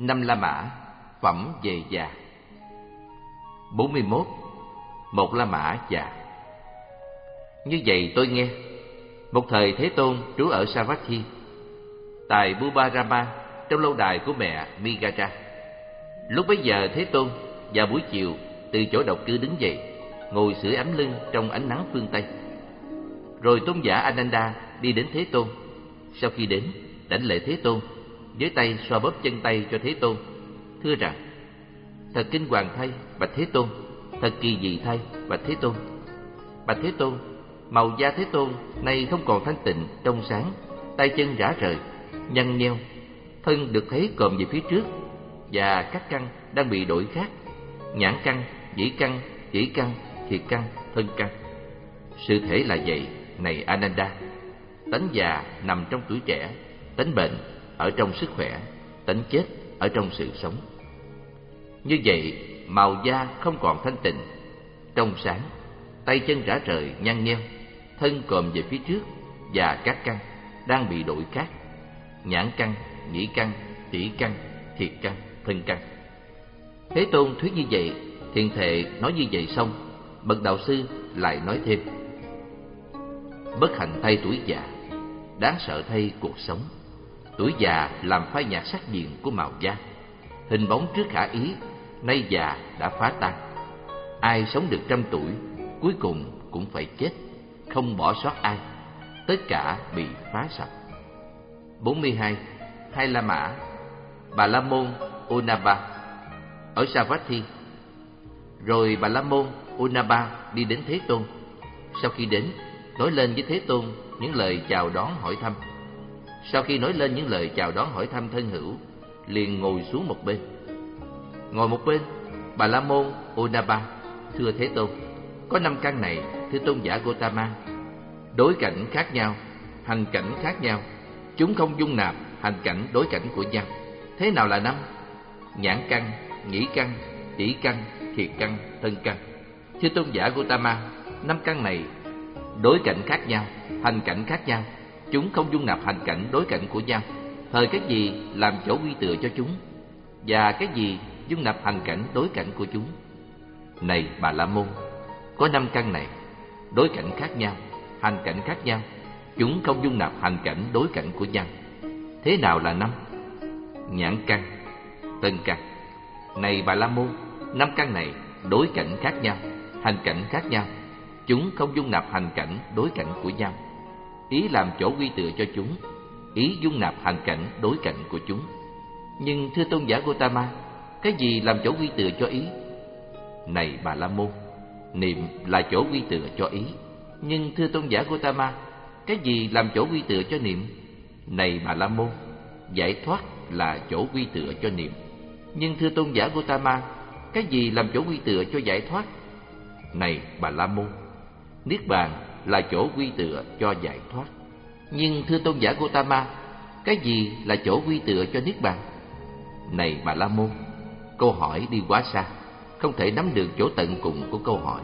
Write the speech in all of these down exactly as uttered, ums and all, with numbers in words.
Năm La Mã, phẩm về già. Bốn mươi mốt. Một La Mã già. Như vậy tôi nghe, một thời Thế Tôn trú ở Savatthi, tại Bubarama, trong lâu đài của mẹ Migara. Lúc bấy giờ Thế Tôn vào buổi chiều từ chỗ độc cư đứng dậy, ngồi sưởi ấm lưng trong ánh nắng phương Tây. Rồi tôn giả Ananda đi đến Thế Tôn. Sau khi đến, đảnh lễ Thế Tôn, với tay xoa bóp chân tay cho Thế Tôn, thưa rằng: thật kinh hoàng thay, bạch Thế Tôn, thật kỳ dị thay, bạch Thế Tôn. Bạch Thế Tôn, màu da Thế Tôn nay không còn thanh tịnh, trong sáng, tay chân rã rời, nhăn nheo, thân được thấy còm về phía trước, và các căn đang bị đổi khác: nhãn căn, nhĩ căn, chỉ căn, thiệt căn, thân căn. Sự thể là vậy, này Ananda. Tánh già nằm trong tuổi trẻ, tánh bệnh ở trong sức khỏe, tánh chết ở trong sự sống. Như vậy, màu da không còn thanh tịnh, trong sáng, tay chân rã rời, nhăn nheo, thân còm về phía trước, và các căn đang bị đổi khác: nhãn căn, nhĩ căn, tỷ căn, thiệt căn, thân căn. Thế Tôn thuyết như vậy, thiền thệ nói như vậy xong, bậc đạo sư lại nói thêm: bất hạnh thay tuổi già, đáng sợ thay cuộc sống. Tuổi già làm phai nhạt sắc diện của màu da, hình bóng trước khả ý, nay già đã phá tan. Ai sống được trăm tuổi, cuối cùng cũng phải chết, không bỏ sót ai, tất cả bị phá sạch. Bốn mươi hai. Hai La Mã, Bà La Môn Unaba, ở Savatthi. Rồi Bà La Môn Unaba đi đến Thế Tôn. Sau khi đến, nói lên với Thế Tôn những lời chào đón hỏi thăm. Sau khi nói lên những lời chào đón hỏi thăm thân hữu, liền ngồi xuống một bên. Ngồi một bên, Bà La Môn Unaba, thưa Thế Tôn, có năm căn này, thưa tôn giả Gotama. Đối cảnh khác nhau, hành cảnh khác nhau, chúng không dung nạp hành cảnh đối cảnh của nhau. Thế nào là năm? Nhãn căn, nhĩ căn, tỷ căn, thiệt căn, thân căn. Thưa tôn giả Gotama, năm căn này đối cảnh khác nhau, hành cảnh khác nhau, chúng không dung nạp hành cảnh đối cảnh của nhau. Thời cái gì làm chỗ quy tựa cho chúng, và cái gì dung nạp hành cảnh đối cảnh của chúng? Này Bà La Môn, có năm căn này, đối cảnh khác nhau, hành cảnh khác nhau, chúng không dung nạp hành cảnh đối cảnh của nhau. Thế nào là năm? Nhãn căn, tân căn. Này Bà La Môn, năm căn này đối cảnh khác nhau, hành cảnh khác nhau, chúng không dung nạp hành cảnh đối cảnh của nhau. Ý làm chỗ quy tựa cho chúng, ý dung nạp hành cảnh đối cảnh của chúng. Nhưng thưa tôn giả Gotama, cái gì làm chỗ quy tựa cho ý? Này Bà La Môn, niệm là chỗ quy tựa cho ý. Nhưng thưa tôn giả Gotama, cái gì làm chỗ quy tựa cho niệm? Này Bà La Môn, giải thoát là chỗ quy tựa cho niệm. Nhưng thưa tôn giả Gotama, cái gì làm chỗ quy tựa cho giải thoát? Này Bà La Môn, niết bàn là chỗ quy tựa cho giải thoát. Nhưng thưa tôn giả Gotama, cái gì là chỗ quy tựa cho niết bàn? Này Bà La Môn, câu hỏi đi quá xa, không thể nắm được chỗ tận cùng của câu hỏi.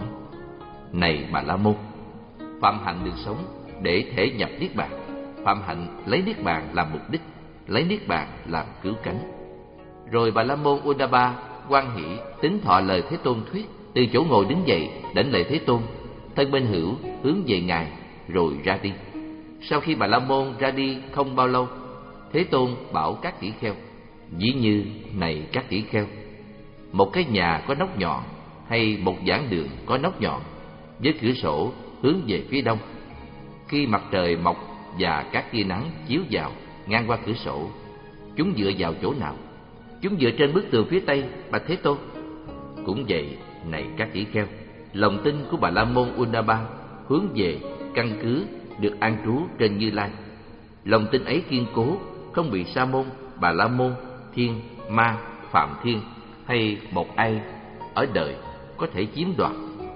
Này Bà La Môn, phạm hạnh được sống để thể nhập niết bàn. Phạm hạnh lấy niết bàn làm mục đích, lấy niết bàn làm cứu cánh. Rồi Bà La Môn Unaba hoan hỷ tín thọ lời Thế Tôn thuyết, từ chỗ ngồi đứng dậy, đảnh lễ Thế Tôn, thân bên hữu hướng về ngài, rồi ra đi. Sau khi Bà La Môn ra đi không bao lâu, Thế Tôn bảo các tỷ kheo: ví như này các tỷ kheo, một cái nhà có nóc nhọn hay một giảng đường có nóc nhọn, với cửa sổ hướng về phía đông. Khi mặt trời mọc và các tia nắng chiếu vào ngang qua cửa sổ, chúng dựa vào chỗ nào? Chúng dựa trên bức tường phía tây, bạch Thế Tôn. Cũng vậy, này các tỷ kheo, lòng tin của Bà La Môn Unaba hướng về căn cứ được an trú trên Như Lai. Lòng tin ấy kiên cố, không bị Sa môn, Bà La Môn, Thiên, Ma, Phạm Thiên hay một ai ở đời có thể chiếm đoạt.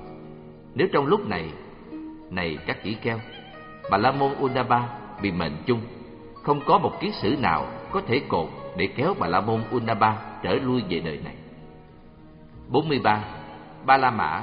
Nếu trong lúc này, này các tỷ kheo, Bà La Môn Unaba bị mệnh chung, không có một kiết sử nào có thể cột để kéo Bà La Môn Unaba trở lui về đời này. Bốn mươi ba. Ba La Mã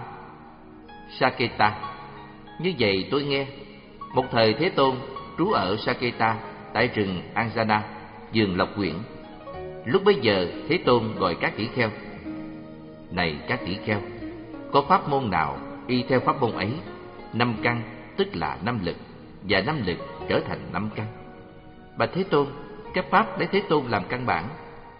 Saketa. Như vậy tôi nghe, một thời Thế Tôn trú ở Saketa tại rừng Anjana, vườn Lộc Quyển. Lúc bấy giờ Thế Tôn gọi các tỷ kheo: Này các tỷ kheo, có pháp môn nào y theo pháp môn ấy, năm căn tức là năm lực, và năm lực trở thành năm căn? Bạch Thế Tôn, các pháp lấy Thế Tôn làm căn bản.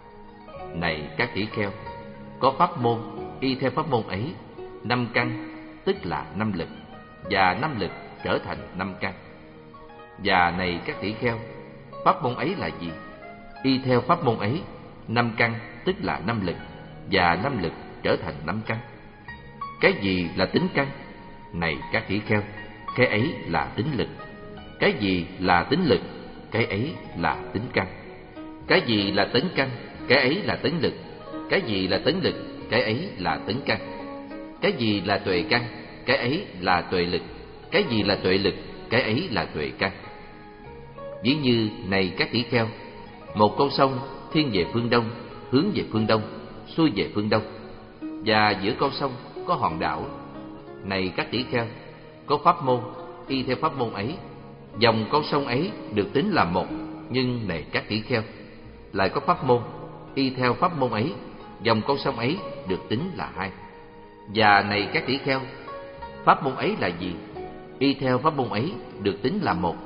Này các tỷ kheo, có pháp môn y theo pháp môn ấy, năm căn tức là năm lực, và năm lực trở thành năm căn. Và này các tỷ kheo, pháp môn ấy là gì? Y theo pháp môn ấy, năm căn tức là năm lực, và năm lực trở thành năm căn. Cái gì là tính căn? Này các tỷ kheo, cái ấy là tính lực. Cái gì là tính lực? Cái ấy là tính căn. Cái gì là tính căn? Cái ấy là tính lực. Cái gì là tính lực? Cái ấy là tính căn. Cái gì là tuệ căn? Cái ấy là tuệ lực. Cái gì là tuệ lực? Cái ấy là tuệ căn. Ví như này các tỷ kheo, một con sông thiên về phương đông, hướng về phương đông, xuôi về phương đông, và giữa con sông có hòn đảo. Này các tỷ kheo, có pháp môn y theo pháp môn ấy, dòng con sông ấy được tính là một. Nhưng này các tỷ kheo, lại có pháp môn y theo pháp môn ấy, dòng con sông ấy được tính là hai. Và này các tỷ kheo, pháp môn ấy là gì? Y theo pháp môn ấy được tính là một.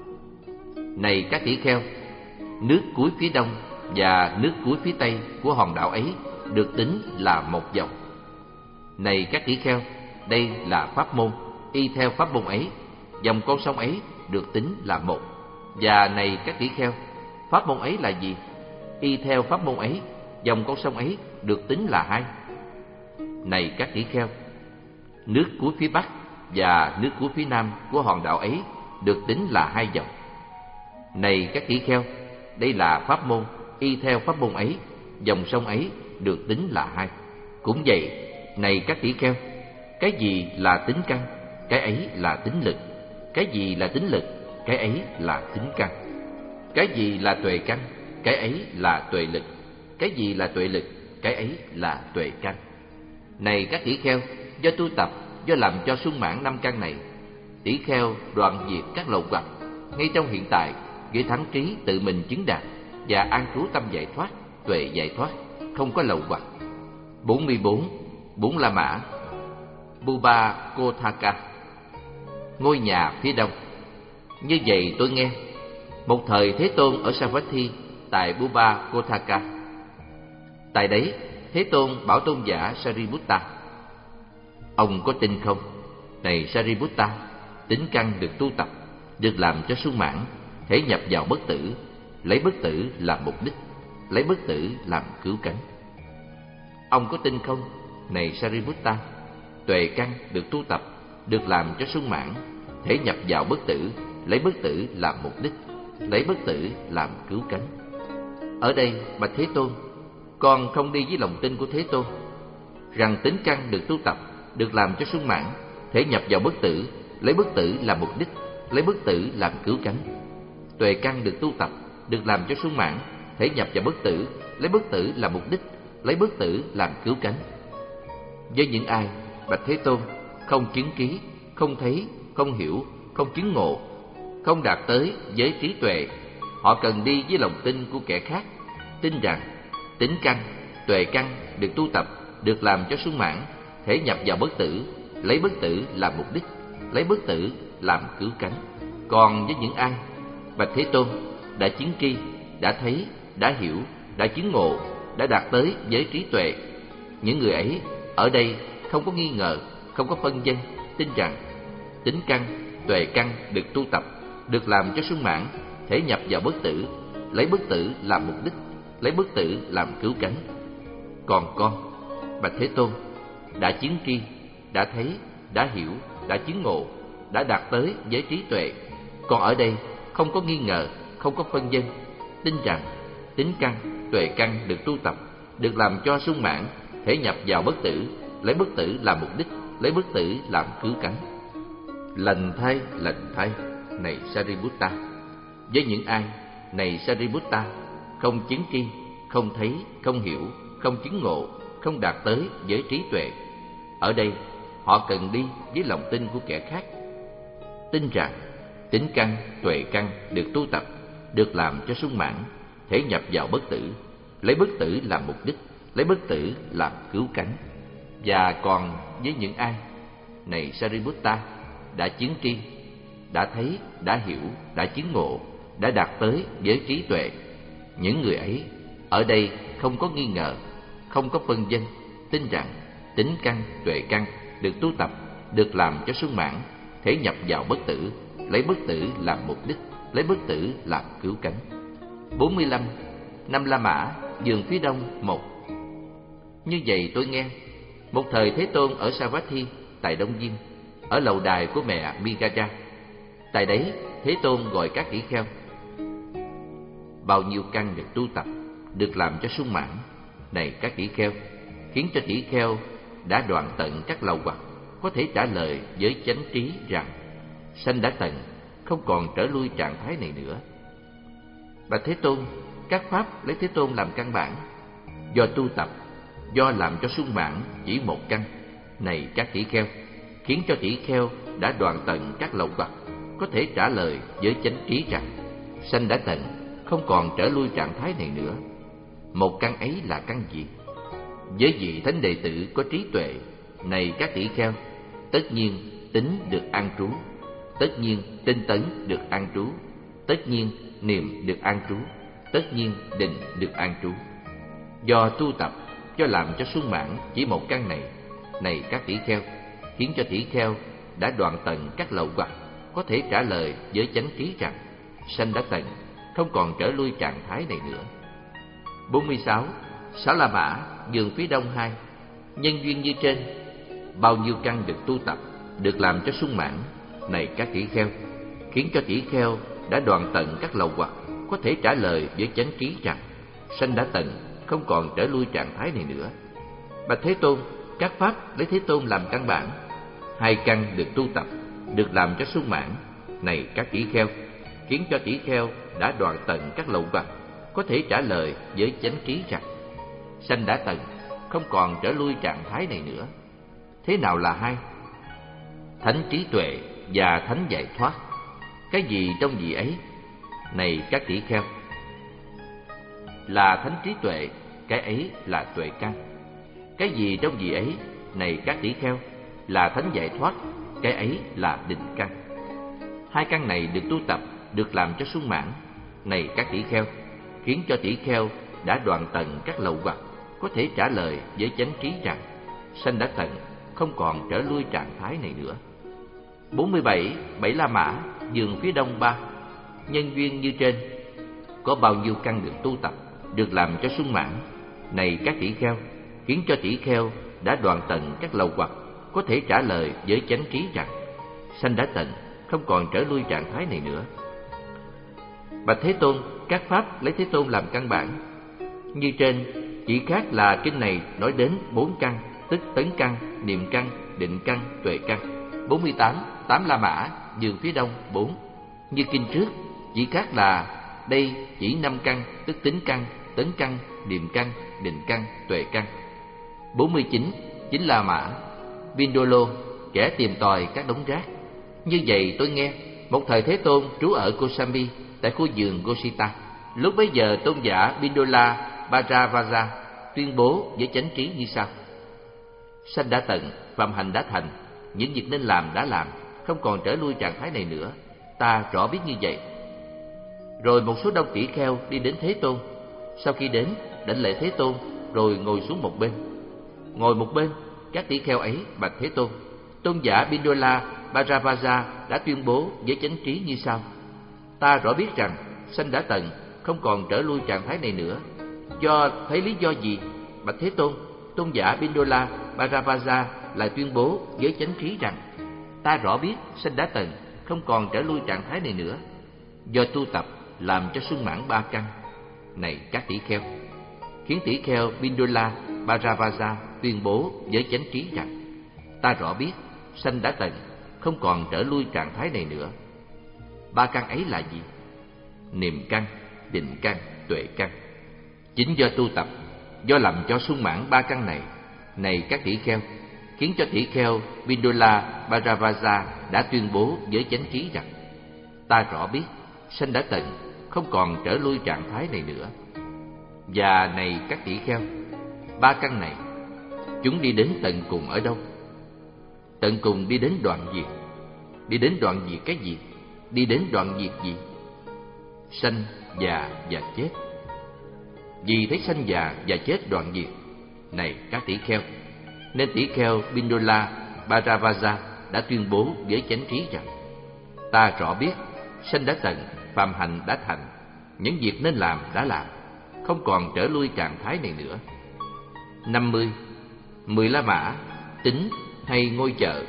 Này các tỷ kheo, nước cuối phía đông và nước cuối phía tây của hòn đảo ấy được tính là một dòng. Này các tỷ kheo, đây là pháp môn y theo pháp môn ấy, dòng con sông ấy được tính là một. Và này các tỷ kheo, pháp môn ấy là gì? Y theo pháp môn ấy, dòng con sông ấy được tính là hai. Này các tỷ kheo, nước cuối phía bắc và nước cuối phía nam của hòn đảo ấy được tính là hai dòng. Này các tỷ kheo, đây là pháp môn y theo pháp môn ấy, dòng sông ấy được tính là hai. Cũng vậy, này các tỷ kheo, cái gì là tính căn? Cái ấy là tính lực. Cái gì là tính lực? Cái ấy là tính căn. Cái gì là tuệ căn? Cái ấy là tuệ lực. Cái gì là tuệ lực? Cái ấy là tuệ căn. Này các tỷ kheo, do tu tập, do làm cho sung mãn năm căn này, tỷ kheo đoạn diệt các lậu hoặc ngay trong hiện tại, với thắng trí tự mình chứng đạt và an trú tâm giải thoát, tuệ giải thoát, không có lậu hoặc. bốn mươi bốn. Bốn La Mã. Buba Kothaka, ngôi nhà phía đông. Như vậy tôi nghe, một thời Thế Tôn ở Savatthi tại Buba Kothaka. Tại đấy, Thế Tôn bảo tôn giả Sariputta: Ông có tin không? Này Sariputta, tính căn được tu tập, được làm cho sung mãn, thể nhập vào bất tử, lấy bất tử làm mục đích, lấy bất tử làm cứu cánh. Ông có tin không? Này Sariputta, tuệ căn được tu tập, được làm cho sung mãn, thể nhập vào bất tử, lấy bất tử làm mục đích, lấy bất tử làm cứu cánh. Ở đây, bạch Thế Tôn, con không đi với lòng tin của Thế Tôn, rằng tính căn được tu tập, được làm cho sung mãn, thể nhập vào bất tử, lấy bất tử làm mục đích, lấy bất tử làm cứu cánh. Tuệ căn được tu tập, được làm cho sung mãn, thể nhập vào bất tử, lấy bất tử làm mục đích, lấy bất tử làm cứu cánh. Với những ai, bạch Thế Tôn, không chứng ký, không thấy, không hiểu, không chứng ngộ, không đạt tới với trí tuệ, họ cần đi với lòng tin của kẻ khác, tin rằng tính căn, tuệ căn được tu tập, được làm cho sung mãn, thể nhập vào bất tử, lấy bất tử làm mục đích, lấy bất tử làm cứu cánh. Còn với những ai, bạch Thế Tôn, đã chứng tri, đã thấy, đã hiểu, đã chứng ngộ, đã đạt tới với trí tuệ, những người ấy ở đây không có nghi ngờ, không có phân vân, tin rằng tính căn, tuệ căn được tu tập, được làm cho sung mãn, thể nhập vào bất tử, lấy bất tử làm mục đích, lấy bất tử làm cứu cánh. Còn con, bạch Thế Tôn, đã chứng tri, đã thấy, đã hiểu, đã chứng ngộ, đã đạt tới với trí tuệ, còn ở đây không có nghi ngờ, không có phân vân, tin rằng tính căn, tuệ căn được tu tập, được làm cho sung mãn, thể nhập vào bất tử, lấy bất tử làm mục đích, lấy bất tử làm cứu cánh. Lành thay, lành thay, này Sariputta, với những ai, này Sariputta, không chứng tri, không thấy, không hiểu, không chứng ngộ, không đạt tới với trí tuệ, ở đây họ cần đi với lòng tin của kẻ khác, tin rằng tính căn, tuệ căn được tu tập, được làm cho sung mãn, thể nhập vào bất tử, lấy bất tử làm mục đích, lấy bất tử làm cứu cánh. Và còn với những ai, này Sariputta, đã chứng tri, đã thấy, đã hiểu, đã chứng ngộ, đã đạt tới với trí tuệ, những người ấy ở đây không có nghi ngờ, không có phân vân, tin rằng tính căn, tuệ căn được tu tập, được làm cho sung mãn, thể nhập vào bất tử, lấy bất tử làm mục đích, lấy bất tử làm cứu cánh. bốn mươi lăm. Năm La Mã, vườn phía đông một. Như vậy tôi nghe, một thời Thế Tôn ở Savatthi tại Đông Diên, ở lầu đài của mẹ Migaja. Tại đấy Thế Tôn gọi các tỷ kheo. Bao nhiêu căn được tu tập, được làm cho sung mãn, này các tỷ kheo, khiến cho tỷ kheo đã đoạn tận các lầu hoặc, có thể trả lời với chánh trí rằng sanh đã tận, không còn trở lui trạng thái này nữa. Bạch Thế Tôn, các pháp lấy Thế Tôn làm căn bản, do tu tập, do làm cho sung mãn chỉ một căn, này các tỷ kheo, khiến cho tỷ kheo đã đoạn tận các lậu hoặc, có thể trả lời với chánh trí rằng sanh đã tận, không còn trở lui trạng thái này nữa. Một căn ấy là căn gì? Với vị thánh đệ tử có trí tuệ, này các tỷ kheo, tất nhiên tính được an trú, tất nhiên tinh tấn được an trú, tất nhiên niệm được an trú, tất nhiên định được an trú. Do tu tập, do làm cho sung mãn chỉ một căn này, này các tỷ kheo, khiến cho tỷ kheo đã đoạn tận các lậu hoặc, có thể trả lời với chánh trí rằng sanh đã tận, không còn trở lui trạng thái này nữa. bốn mươi sáu. Sáu La Mã, vườn phía đông hai. Nhân duyên như trên, bao nhiêu căn được tu tập, được làm cho sung mãn, này các tỷ kheo, khiến cho tỷ kheo đã đoạn tận các lậu hoặc, có thể trả lời với chánh trí rằng sanh đã tận, không còn trở lui trạng thái này nữa. Bạch Thế Tôn, các pháp lấy Thế Tôn làm căn bản, hai căn được tu tập, được làm cho sung mãn, này các tỷ kheo, khiến cho tỷ kheo đã đoạn tận các lậu hoặc, có thể trả lời với chánh trí rằng sanh đã tận, không còn trở lui trạng thái này nữa. Thế nào là hai? Thánh trí tuệ và thánh giải thoát. Cái gì trong vị ấy, này các tỷ kheo, là thánh trí tuệ, cái ấy là tuệ căn. Cái gì trong vị ấy, này các tỷ kheo, là thánh giải thoát, cái ấy là định căn. Hai căn này được tu tập, được làm cho sung mãn, này các tỷ kheo, khiến cho tỷ kheo đã đoạn tận các lậu hoặc, có thể trả lời với chánh trí rằng sanh đã tận, không còn trở lui trạng thái này nữa. bốn mươi bảy. Bảy La Mã, vườn phía đông ba. Nhân duyên như trên, có bao nhiêu căn được tu tập, được làm cho sung mãn, này các tỷ kheo, khiến cho tỷ kheo đã đoạn tận các lậu hoặc, có thể trả lời với chánh trí rằng sanh đã tận, không còn trở lui trạng thái này nữa. Bạch Thế Tôn, các pháp lấy Thế Tôn làm căn bản. Như trên, chỉ khác là kinh này nói đến bốn căn, tức tấn căn, niệm căn, định căn, tuệ căn. bốn mươi tám. Tám La Mã, vườn phía đông bốn. Như kinh trước, chỉ khác là đây chỉ năm căn, tức tính căn, tấn căn, niệm căn, định căn, tuệ căn. bốn mươi chín. Chín La Mã, Vindolo, kẻ tìm tòi các đống rác. Như vậy tôi nghe, một thời Thế Tôn trú ở Kosambi, tại khu vườn Gosita. Lúc bấy giờ tôn giả Bindola Bajravaja tuyên bố với chánh trí như sau: sanh đã tận, phạm hạnh đã thành, những việc nên làm đã làm, không còn trở lui trạng thái này nữa. Ta rõ biết như vậy. Rồi một số đông tỷ kheo đi đến Thế Tôn. Sau khi đến, đảnh lễ Thế Tôn, rồi ngồi xuống một bên. Ngồi một bên, các tỷ kheo ấy bạch Thế Tôn: tôn giả Bindola Bajravaja đã tuyên bố với chánh trí như sau: ta rõ biết rằng sanh đã tận, không còn trở lui trạng thái này nữa. Do thấy lý do gì, bạch Thế Tôn, tôn giả Bindola Bajravaja lại tuyên bố với chánh trí rằng ta rõ biết sanh đã tận, không còn trở lui trạng thái này nữa. Do tu tập làm cho sung mãn ba căn, này các tỷ kheo, khiến tỷ kheo Bindola Bajravaja tuyên bố với chánh trí rằng ta rõ biết sanh đã tận, không còn trở lui trạng thái này nữa. Ba căn ấy là gì? Niệm căn, định căn, tuệ căn. Chính do tu tập, do làm cho sung mãn ba căn này, này các tỷ kheo, khiến cho tỷ kheo Bindola Bajravaja đã tuyên bố với chánh trí rằng ta rõ biết sanh đã tận, không còn trở lui trạng thái này nữa. Và này các tỷ kheo, ba căn này, chúng đi đến tận cùng ở đâu? Tận cùng đi đến đoạn diệt. Đi đến đoạn diệt cái gì? Đi đến đoạn diệt gì? Sanh, già và chết. Vì thấy sanh già và chết đoạn diệt, này các tỷ kheo, nên tỷ kheo Pindola Bharavaja đã tuyên bố với chánh trí rằng: ta rõ biết sanh đã tận, phàm hành đã thành, những việc nên làm đã làm, không còn trở lui trạng thái này nữa. năm mươi. Mười La Mã, tính hay ngôi chợ.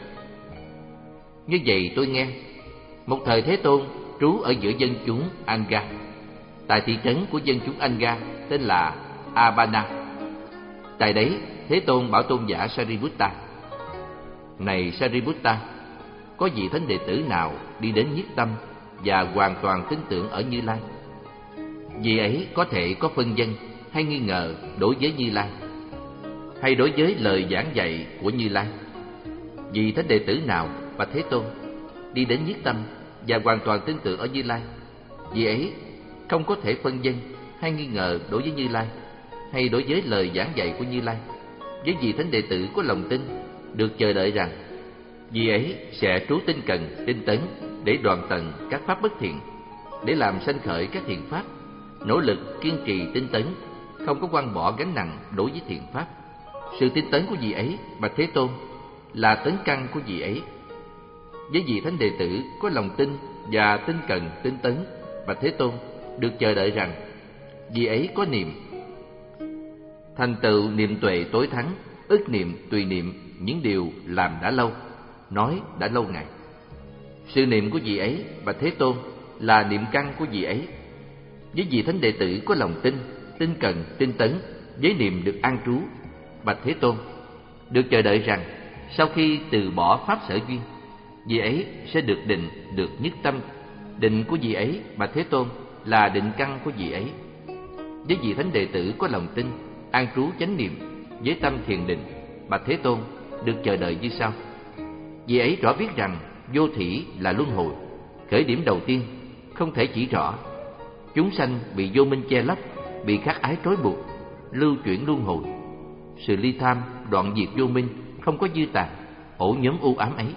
Như vậy tôi nghe, một thời Thế Tôn trú ở giữa dân chúng Anga, tại thị trấn của dân chúng Anga tên là Abana. Tại đấy Thế Tôn bảo tôn giả Sariputta: này Sariputta, có vị thánh đệ tử nào đi đến nhiếp tâm và hoàn toàn tin tưởng ở Như Lai? Vị ấy có thể có phân vân hay nghi ngờ đối với Như Lai, hay đối với lời giảng dạy của Như Lai? Vị thánh đệ tử nào, bạch Thế Tôn, đi đến nhiếp tâm và hoàn toàn tin tưởng ở Như Lai, vị ấy không có thể phân vân hay nghi ngờ đối với Như Lai, hay đối với lời giảng dạy của Như Lai. Với vị thánh đệ tử có lòng tin, được chờ đợi rằng vị ấy sẽ trú tinh cần, tinh tấn để đoạn tận các pháp bất thiện, để làm sanh khởi các thiện pháp, nỗ lực kiên trì tinh tấn, không có quăng bỏ gánh nặng đối với thiện pháp. Sự tinh tấn của vị ấy, bạch Thế Tôn, là tấn căn của vị ấy. Với vị thánh đệ tử có lòng tin và tinh cần, tinh tấn, bạch Thế Tôn, được chờ đợi rằng vị ấy có niệm, thành tựu niệm tuệ tối thắng, ức niệm tùy niệm những điều làm đã lâu, nói đã lâu ngày. Sự niệm của vị ấy, bạch Thế Tôn, là niệm căn của vị ấy. Với vị thánh đệ tử có lòng tin, tinh cần, tinh tấn, với niệm được an trú, bạch Thế Tôn, được chờ đợi rằng sau khi từ bỏ pháp sở duyên, vị ấy sẽ được định, được nhất tâm. Định của vị ấy, bạch Thế Tôn, là định căn của vị ấy. Với vị thánh đệ tử có lòng tin, an trú chánh niệm, với tâm thiền định, bạch Thế Tôn, được chờ đợi như sau: vị ấy rõ biết rằng vô thỉ là luân hồi, khởi điểm đầu tiên không thể chỉ rõ. Chúng sanh bị vô minh che lấp, bị khát ái trói buộc, lưu chuyển luân hồi. Sự ly tham, đoạn diệt vô minh, không có dư tàn, ổ nhóm u ám ấy.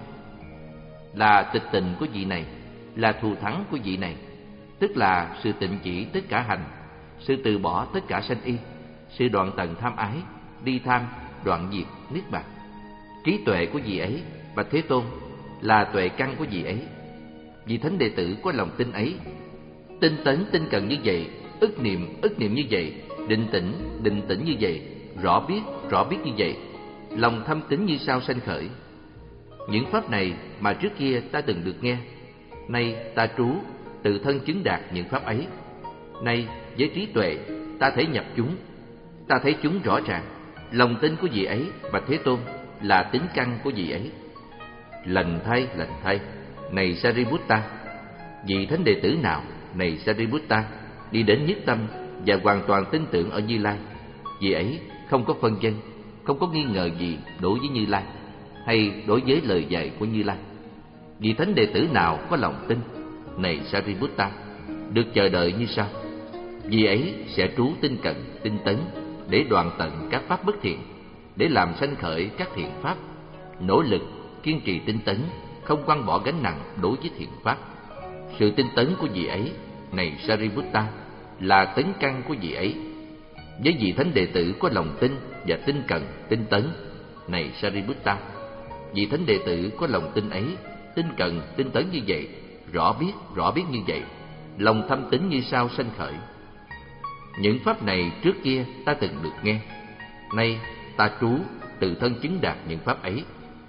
Là tịch tình của vị này, là thù thắng của vị này, tức là sự tịnh chỉ tất cả hành, sự từ bỏ tất cả sanh y, sự đoạn tận tham ái, ly tham, đoạn diệt, niết bàn. Trí tuệ của vị ấy, bạch Thế Tôn, là tuệ căn của vị ấy. Vị thánh đệ tử có lòng tin ấy, tinh tấn tinh cần như vậy, ức niệm ức niệm như vậy, định tĩnh định tĩnh như vậy, rõ biết rõ biết như vậy, lòng thâm tín như sao sanh khởi. Những pháp này mà trước kia ta từng được nghe, nay ta trú tự thân chứng đạt những pháp ấy. Nay với trí tuệ ta thấy nhập chúng, ta thấy chúng rõ ràng. Lòng tin của vị ấy, bạch Thế Tôn, là tính căn của vị ấy. Lành thay, lành thay, này Sariputta, vị thánh đệ tử nào, này Sariputta, đi đến nhất tâm và hoàn toàn tin tưởng ở Như Lai, vị ấy không có phân vân, không có nghi ngờ gì đối với Như Lai, hay đối với lời dạy của Như Lai. Vị thánh đệ tử nào có lòng tin, này Sariputta, được chờ đợi như sau: vị ấy sẽ trú tinh cận, tinh tấn để đoạn tận các pháp bất thiện, để làm sanh khởi các thiện pháp, nỗ lực kiên trì tinh tấn, không quăng bỏ gánh nặng đối với thiện pháp. Sự tinh tấn của vị ấy, này Sariputta, là tấn căn của vị ấy. Với vị thánh đệ tử có lòng tin và tinh cần, tinh tấn, này Sariputta, vị thánh đệ tử có lòng tin ấy, tinh cần, tinh tấn như vậy, rõ biết, rõ biết như vậy, lòng thâm tín như sao sanh khởi. Những pháp này trước kia ta từng được nghe, nay ta trú tự thân chứng đạt những pháp ấy.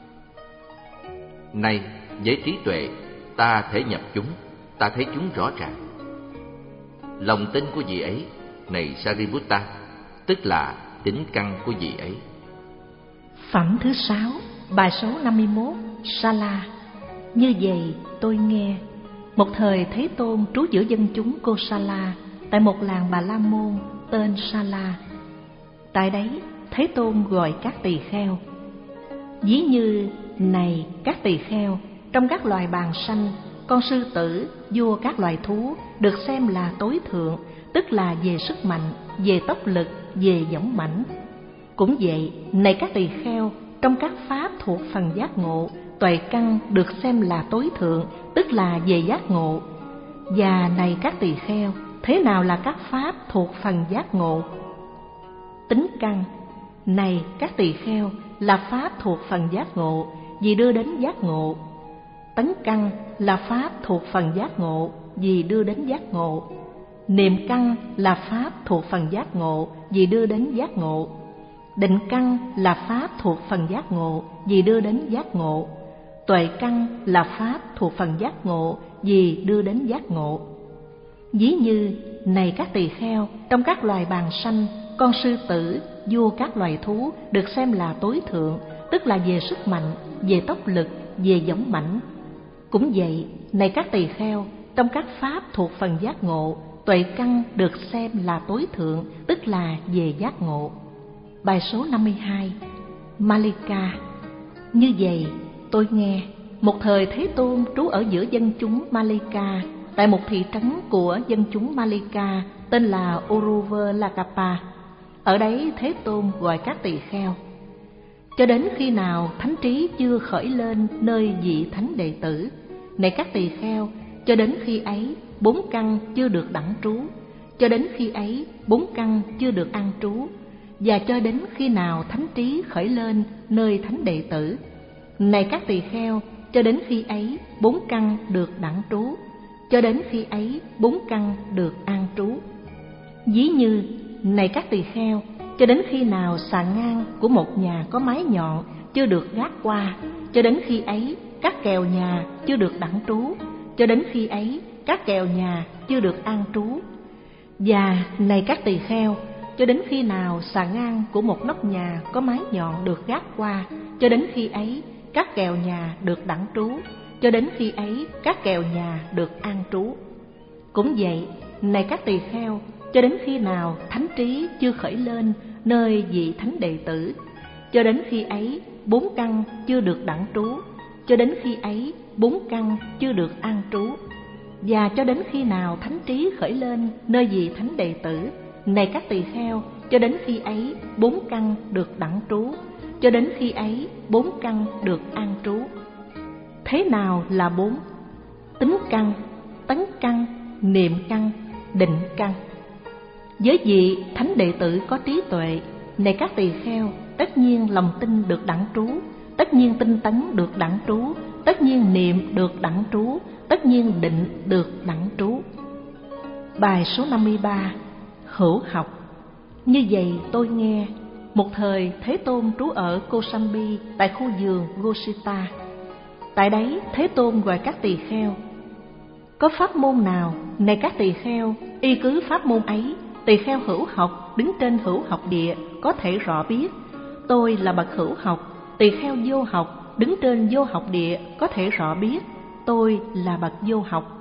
Nay với trí tuệ ta thể nhập chúng, ta thấy chúng rõ ràng. Lòng tin của vị ấy, này Sariputta, tức là tính căn của vị ấy. Phẩm thứ sáu, bài số năm mươi mốt, Sala. Như vậy tôi nghe, một thời Thế Tôn trú giữa dân chúng Kosala, tại một làng Bà La Môn tên Sala. Tại đấy Thế Tôn gọi các tỳ kheo: ví như này các tỳ kheo, trong các loài bàng sanh con sư tử, vua các loài thú, được xem là tối thượng, tức là về sức mạnh, về tốc lực, về dũng mãnh. Cũng vậy, này các tỳ kheo, trong các pháp thuộc phần giác ngộ, tuệ căn được xem là tối thượng, tức là về giác ngộ. Và này các tỳ kheo, thế nào là các pháp thuộc phần giác ngộ? Tính căn. Này các tỳ kheo, là pháp thuộc phần giác ngộ, vì đưa đến giác ngộ. Tấn căn là pháp thuộc phần giác ngộ, vì đưa đến giác ngộ. Niệm căn là pháp thuộc phần giác ngộ, vì đưa đến giác ngộ. Định căn là pháp thuộc phần giác ngộ, vì đưa đến giác ngộ. Tuệ căn là pháp thuộc phần giác ngộ, vì đưa đến giác ngộ. Ví như, này các tỳ kheo, trong các loài bàng sanh, con sư tử, vua các loài thú, được xem là tối thượng, tức là về sức mạnh, về tốc lực, về dũng mãnh. Cũng vậy, này các tỳ kheo, trong các pháp thuộc phần giác ngộ, tuệ căn được xem là tối thượng, tức là về giác ngộ. Bài số năm mươi hai. Malika. Như vậy, tôi nghe, một thời Thế Tôn trú ở giữa dân chúng Malika, tại một thị trấn của dân chúng Malika tên là Uruvelakapa. Ở đấy Thế Tôn gọi các tỳ kheo. Cho đến khi nào thánh trí chưa khởi lên nơi vị thánh đệ tử, này các tỳ kheo, cho đến khi ấy bốn căn chưa được đẳng trú, cho đến khi ấy bốn căn chưa được an trú, và cho đến khi nào thánh trí khởi lên nơi thánh đệ tử, này các tỳ kheo, cho đến khi ấy bốn căn được đẳng trú, cho đến khi ấy bốn căn được an trú. Ví như, này các tỳ kheo, cho đến khi nào sàn ngang của một nhà có mái nhọn chưa được gác qua, cho đến khi ấy các kèo nhà chưa được đẳng trú, cho đến khi ấy các kèo nhà chưa được an trú. Và này các tỳ kheo, cho đến khi nào sàn ngang của một nóc nhà có mái nhọn được gác qua, cho đến khi ấy các kèo nhà được đẳng trú, cho đến khi ấy các kèo nhà được an trú. Cũng vậy, này các tỳ kheo, cho đến khi nào thánh trí chưa khởi lên nơi vị thánh đệ tử, cho đến khi ấy bốn căn chưa được đẳng trú, cho đến khi ấy bốn căn chưa được an trú. Và cho đến khi nào thánh trí khởi lên nơi vị thánh đệ tử, này các tỳ kheo, cho đến khi ấy bốn căn được đẳng trú, cho đến khi ấy bốn căn được an trú. Thế nào là bốn? Tính căn, tấn căn, niệm căn, định căn. Với vị thánh đệ tử có trí tuệ, này các tỳ kheo, tất nhiên lòng tin được đẳng trú, tất nhiên tinh tấn được đẳng trú, tất nhiên niệm được đẳng trú, tất nhiên định được đẳng trú. Bài số năm mươi ba. Hữu học. Như vậy tôi nghe, một thời Thế Tôn trú ở Kosambi tại khu vườn Gosita. Tại đấy Thế Tôn gọi các tỳ kheo. Có pháp môn nào, này các tỳ kheo, y cứ pháp môn ấy, tỳ kheo hữu học đứng trên hữu học địa có thể rõ biết. Tôi là bậc hữu học, tỳ kheo vô học đứng trên vô học địa có thể rõ biết. Tôi là bậc vô học.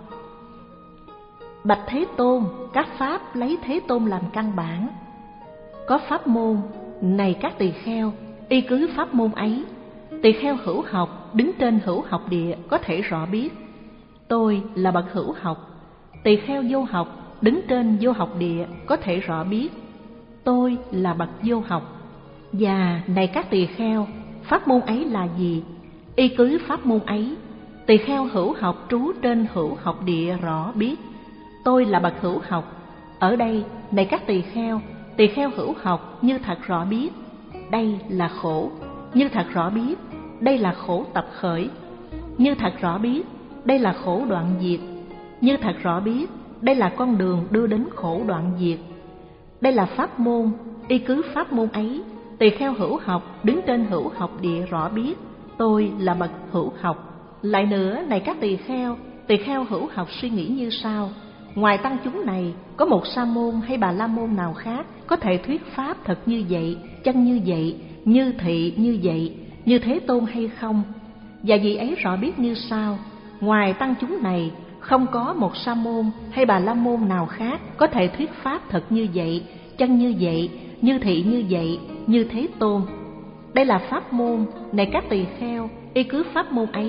Bạch Thế Tôn, các pháp lấy Thế Tôn làm căn bản. Có pháp môn, này các tỳ kheo, y cứ pháp môn ấy, tỳ kheo hữu học đứng trên hữu học địa có thể rõ biết. Tôi là bậc hữu học, tỳ kheo vô học đứng trên vô học địa có thể rõ biết. Tôi là bậc vô học. Và này các tỳ kheo, pháp môn ấy là gì? Y cứ pháp môn ấy, tỳ kheo hữu học trú trên hữu học địa rõ biết. Tôi là bậc hữu học. Ở đây, này các tỳ kheo, tỳ kheo hữu học như thật rõ biết, đây là khổ. Như thật rõ biết, đây là khổ tập khởi. Như thật rõ biết, đây là khổ đoạn diệt. Như thật rõ biết, đây là con đường đưa đến khổ đoạn diệt. Đây là pháp môn, y cứ pháp môn ấy, tỳ kheo hữu học đứng trên hữu học địa rõ biết. Tôi là bậc hữu học. Lại nữa, này các tỳ kheo, tỳ kheo hữu học suy nghĩ như sau: ngoài tăng chúng này, có một sa môn hay bà la môn nào khác có thể thuyết pháp thật như vậy, chân như vậy, như thị như vậy, như Thế Tôn hay không? Và vị ấy rõ biết như sau: ngoài tăng chúng này, không có một sa môn hay bà la môn nào khác có thể thuyết pháp thật như vậy, chân như vậy, như thị như vậy, như Thế Tôn. Đây là pháp môn, này các tỳ kheo, y cứ pháp môn ấy,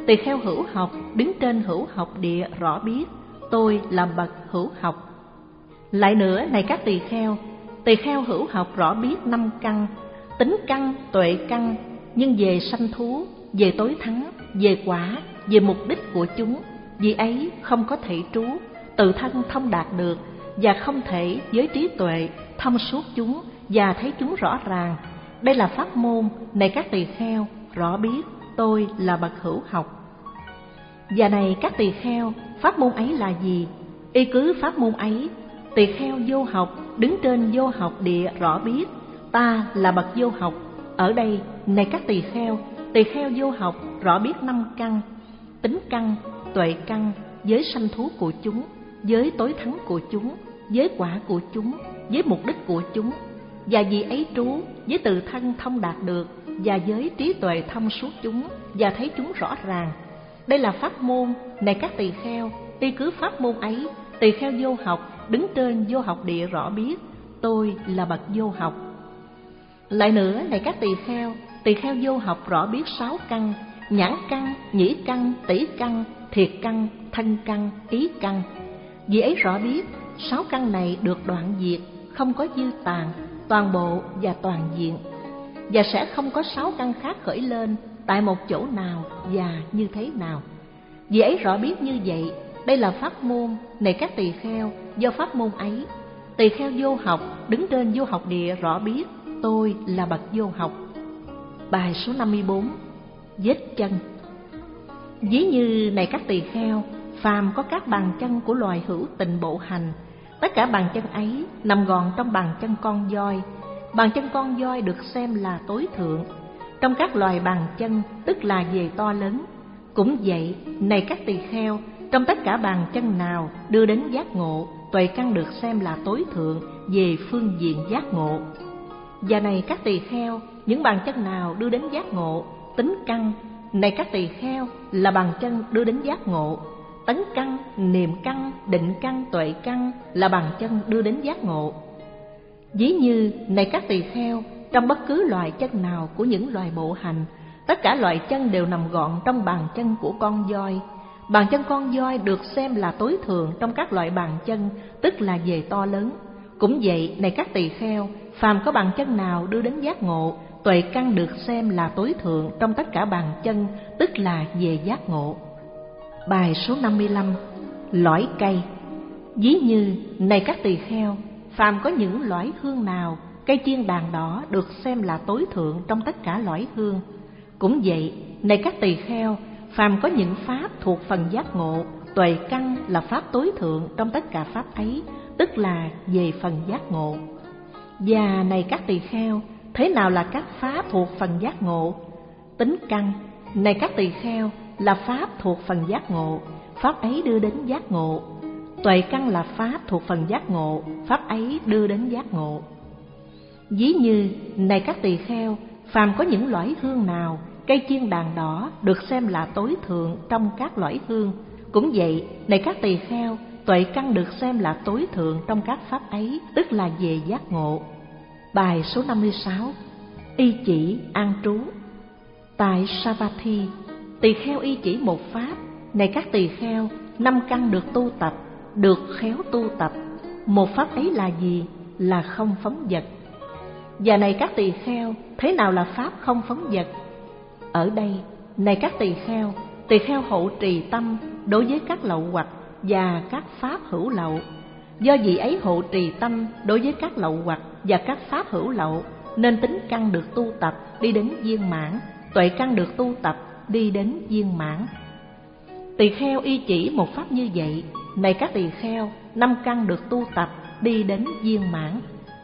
Tỳ kheo hữu học đứng trên hữu học địa rõ biết tôi là bậc hữu học. Lại nữa này các tỳ kheo, tỳ kheo hữu học rõ biết năm căn, tính căn, tuệ căn, nhưng về sanh thú, về tối thắng, về quả, về mục đích của chúng, vì ấy không có thể trú, tự thân thông đạt được, và không thể với trí tuệ thông suốt chúng và thấy chúng rõ ràng. Đây là pháp môn này các tỳ kheo rõ biết tôi là bậc hữu học. Và này các tỳ kheo, pháp môn ấy là gì? Y cứ pháp môn ấy, tỳ kheo vô học đứng trên vô học địa rõ biết ta là bậc vô học. Ở đây này các tỳ kheo, tỳ kheo vô học rõ biết năm căn, tính căn, tuệ căn, giới sanh thú của chúng, giới tối thắng của chúng, giới quả của chúng, giới mục đích của chúng, và vì ấy trú, với tự thân thông đạt được, và giới trí tuệ thông suốt chúng và thấy chúng rõ ràng. Đây là pháp môn này các tỳ kheo, y cứ pháp môn ấy, tỳ kheo vô học đứng trên vô học địa rõ biết tôi là bậc vô học. Lại nữa này các tỳ kheo, tỳ kheo vô học rõ biết sáu căn: nhãn căn, nhĩ căn, tỷ căn, thiệt căn, thân căn, ý căn. Vì ấy rõ biết sáu căn này được đoạn diệt, không có dư tàn, toàn bộ và toàn diện, và sẽ không có sáu căn khác khởi lên tại một chỗ nào và như thế nào. Vì ấy rõ biết như vậy. Đây là pháp môn này các tỳ kheo, do pháp môn ấy, tỳ kheo vô học đứng trên vô học địa rõ biết tôi là bậc vô học. Bài số năm mươi bốn. Vết chân. Ví như này các tỳ kheo, phàm có các bàn chân của loài hữu tình bộ hành, tất cả bàn chân ấy nằm gọn trong bàn chân con voi. Bàn chân con voi được xem là tối thượng trong các loài bàn chân, tức là về to lớn. Cũng vậy này các tỳ kheo, trong tất cả bàn chân nào đưa đến giác ngộ, tuệ căn được xem là tối thượng về phương diện giác ngộ. Và này các tỳ kheo, những bàn chân nào đưa đến giác ngộ, tính căn này các tỳ kheo là bàn chân đưa đến giác ngộ. Tấn căn, niệm căn, định căn, tuệ căn là bàn chân đưa đến giác ngộ. Ví như này các tỳ kheo, trong bất cứ loại chân nào của những loài bộ hành, tất cả loại chân đều nằm gọn trong bàn chân của con voi. Bàn chân con voi được xem là tối thượng trong các loại bàn chân, tức là về to lớn. Cũng vậy này các tỳ kheo, phàm có bàn chân nào đưa đến giác ngộ, tuệ căn được xem là tối thượng trong tất cả bàn chân, tức là về giác ngộ. Bài số năm mươi lăm. Lõi cây. Ví như này các tỳ kheo, phàm có những lõi hương nào, cây chiên đàn đỏ được xem là tối thượng trong tất cả lõi hương. Cũng vậy này các tỳ kheo, phàm có những pháp thuộc phần giác ngộ, tuệ căn là pháp tối thượng trong tất cả pháp ấy, tức là về phần giác ngộ. Và này các tỳ kheo, thế nào là các pháp thuộc phần giác ngộ? Tính căn này các tỳ kheo là pháp thuộc phần giác ngộ, pháp ấy đưa đến giác ngộ. Tuệ căn là pháp thuộc phần giác ngộ, pháp ấy đưa đến giác ngộ. Ví như này các tỳ kheo, phàm có những lõi hương nào, cây chiên đàn đỏ được xem là tối thượng trong các lõi hương. Cũng vậy này các tỳ kheo, tuệ căn được xem là tối thượng trong các pháp ấy, tức là về giác ngộ. Bài số năm mươi sáu. Y chỉ an trú. Tại Savatthi, tỳ kheo y chỉ một pháp. Này các tỳ kheo, năm căn được tu tập, được khéo tu tập. Một pháp ấy là gì? Là không phóng dật. Và này các tỳ kheo, thế nào là pháp không phóng dật? Ở đây, này các tỳ kheo, tỳ kheo hộ trì tâm đối với các lậu hoặc và các pháp hữu lậu. Do vị ấy hộ trì tâm đối với các lậu hoặc và các pháp hữu lậu, nên tính căn được tu tập đi đến viên mãn, tuệ căn được tu tập đi đến viên mãn. Tỳ kheo y chỉ một pháp như vậy, này các tỳ kheo, năm căn được tu tập đi đến viên mãn.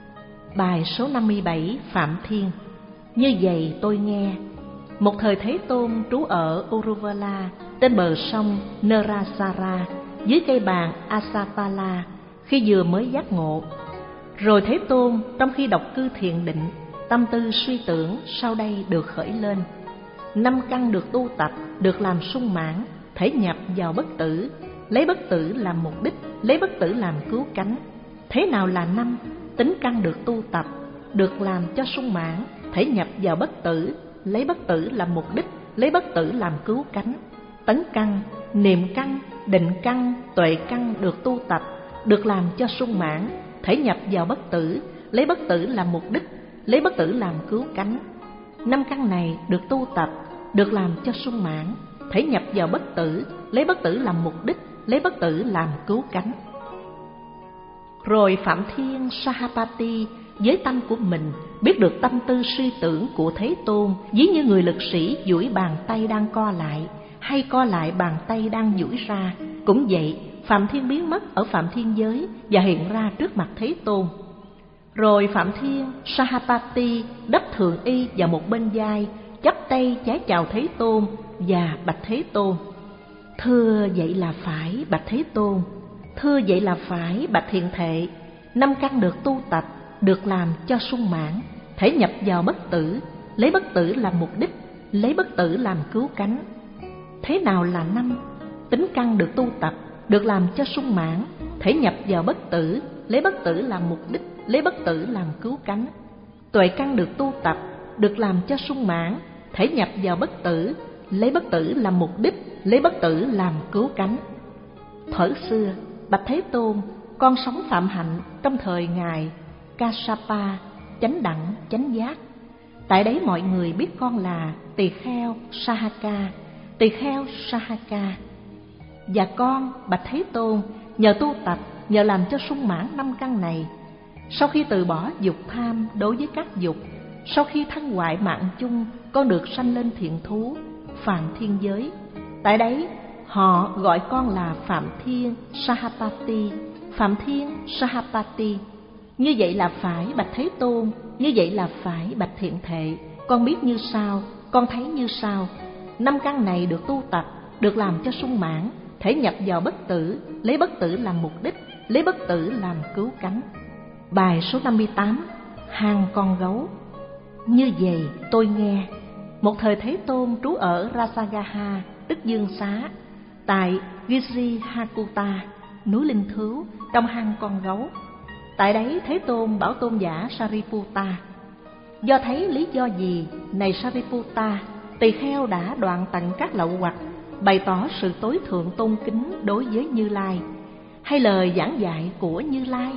Bài số năm mươi bảy. Phạm Thiên. Như vậy tôi nghe, một thời Thế Tôn trú ở Uruvela trên bờ sông Nerasara dưới cây bàn Asapala khi vừa mới giác ngộ. Rồi Thế Tôn trong khi độc cư thiền định, tâm tư suy tưởng sau đây được khởi lên. Năm căn được tu tập, được làm sung mãn, thể nhập vào bất tử, lấy bất tử làm mục đích, lấy bất tử làm cứu cánh. Thế nào là năm? Tính căn được tu tập, được làm cho sung mãn, thể nhập vào bất tử, lấy bất tử làm mục đích, lấy bất tử làm cứu cánh. Tấn căn, niệm căn, định căn, tuệ căn được tu tập, được làm cho sung mãn, thể nhập vào bất tử, lấy bất tử làm mục đích, lấy bất tử làm cứu cánh. Năm căn này được tu tập, được làm cho sung mãn, thể nhập vào bất tử, lấy bất tử làm mục đích, lấy bất tử làm cứu cánh. Rồi Phạm Thiên Sahapati với tâm của mình biết được tâm tư suy tưởng của Thế Tôn, ví như người lực sĩ duỗi bàn tay đang co lại, hay co lại bàn tay đang duỗi ra. Cũng vậy, Phạm Thiên biến mất ở Phạm Thiên giới và hiện ra trước mặt Thế Tôn. Rồi Phạm Thiên Sahapati đắp thượng y vào một bên vai, chắp tay vái chào Thế Tôn và bạch Thế Tôn: Thưa vậy là phải, bạch Thế Tôn. Thưa vậy là phải, bạch Thiện Thệ. Năm căn được tu tập, được làm cho sung mãn, thể nhập vào bất tử, lấy bất tử làm mục đích, lấy bất tử làm cứu cánh. Thế nào là năm? Tính căn được tu tập, được làm cho sung mãn, thể nhập vào bất tử, lấy bất tử làm mục đích, lấy bất tử làm cứu cánh. Tuệ căn được tu tập, được làm cho sung mãn, thể nhập vào bất tử, lấy bất tử làm mục đích, lấy bất tử làm cứu cánh. Thuở xưa, bạch Thế Tôn, con sống phạm hạnh trong thời ngài Kassapa, chánh đẳng chánh giác. Tại đấy mọi người biết con là tỳ kheo Sahaka, tỳ kheo Sahaka. Và con bạch Thế Tôn, nhờ tu tập, nhờ làm cho sung mãn năm căn này, sau khi từ bỏ dục tham đối với các dục, sau khi thân hoại mạng chung, con được sanh lên thiện thú Phạm Thiên giới. Tại đấy họ gọi con là Phạm Thiên Sahapati, Phạm Thiên Sahapati. Như vậy là phải, bạch Thế Tôn. Như vậy là phải, bạch Thiện Thệ. Con biết như sau, con thấy như sau. Năm căn này được tu tập, được làm cho sung mãn, thể nhập vào bất tử, lấy bất tử làm mục đích, lấy bất tử làm cứu cánh. Bài số năm mươi tám. Hang con gấu. Như vậy tôi nghe, một thời Thế Tôn trú ở Rajagaha, tức Dương Xá, tại Girihakuta, núi Linh Thứu, trong hang con gấu. Tại đấy Thế Tôn bảo tôn giả Sariputta: Do thấy lý do gì, này Sariputta, tỳ kheo đã đoạn tận các lậu hoặc, bày tỏ sự tối thượng tôn kính đối với Như Lai, hay lời giảng dạy của Như Lai?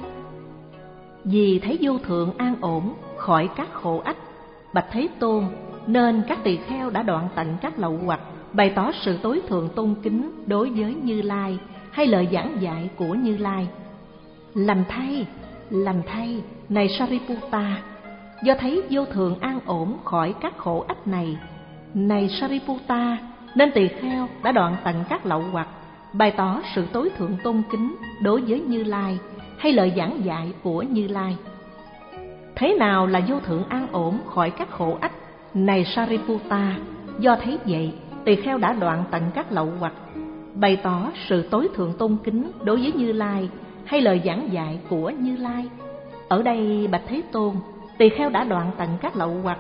Vì thấy vô thượng an ổn khỏi các khổ ách, bạch Thế Tôn, nên các tỳ kheo đã đoạn tận các lậu hoặc, bày tỏ sự tối thượng tôn kính đối với Như Lai, hay lời giảng dạy của Như Lai. Lành thay, lành thay, này Sariputta, do thấy vô thượng an ổn khỏi các khổ ách này, này Sariputta, nên tỳ kheo đã đoạn tận các lậu hoặc, bày tỏ sự tối thượng tôn kính đối với Như Lai, hay lời giảng dạy của Như Lai. Thế nào là vô thượng an ổn khỏi các khổ ách, này Sariputta? Do thấy vậy, tỳ kheo đã đoạn tận các lậu hoặc, bày tỏ sự tối thượng tôn kính đối với Như Lai, hay lời giảng dạy của Như Lai. Ở đây bạch Thế Tôn, tỳ kheo đã đoạn tận các lậu hoặc,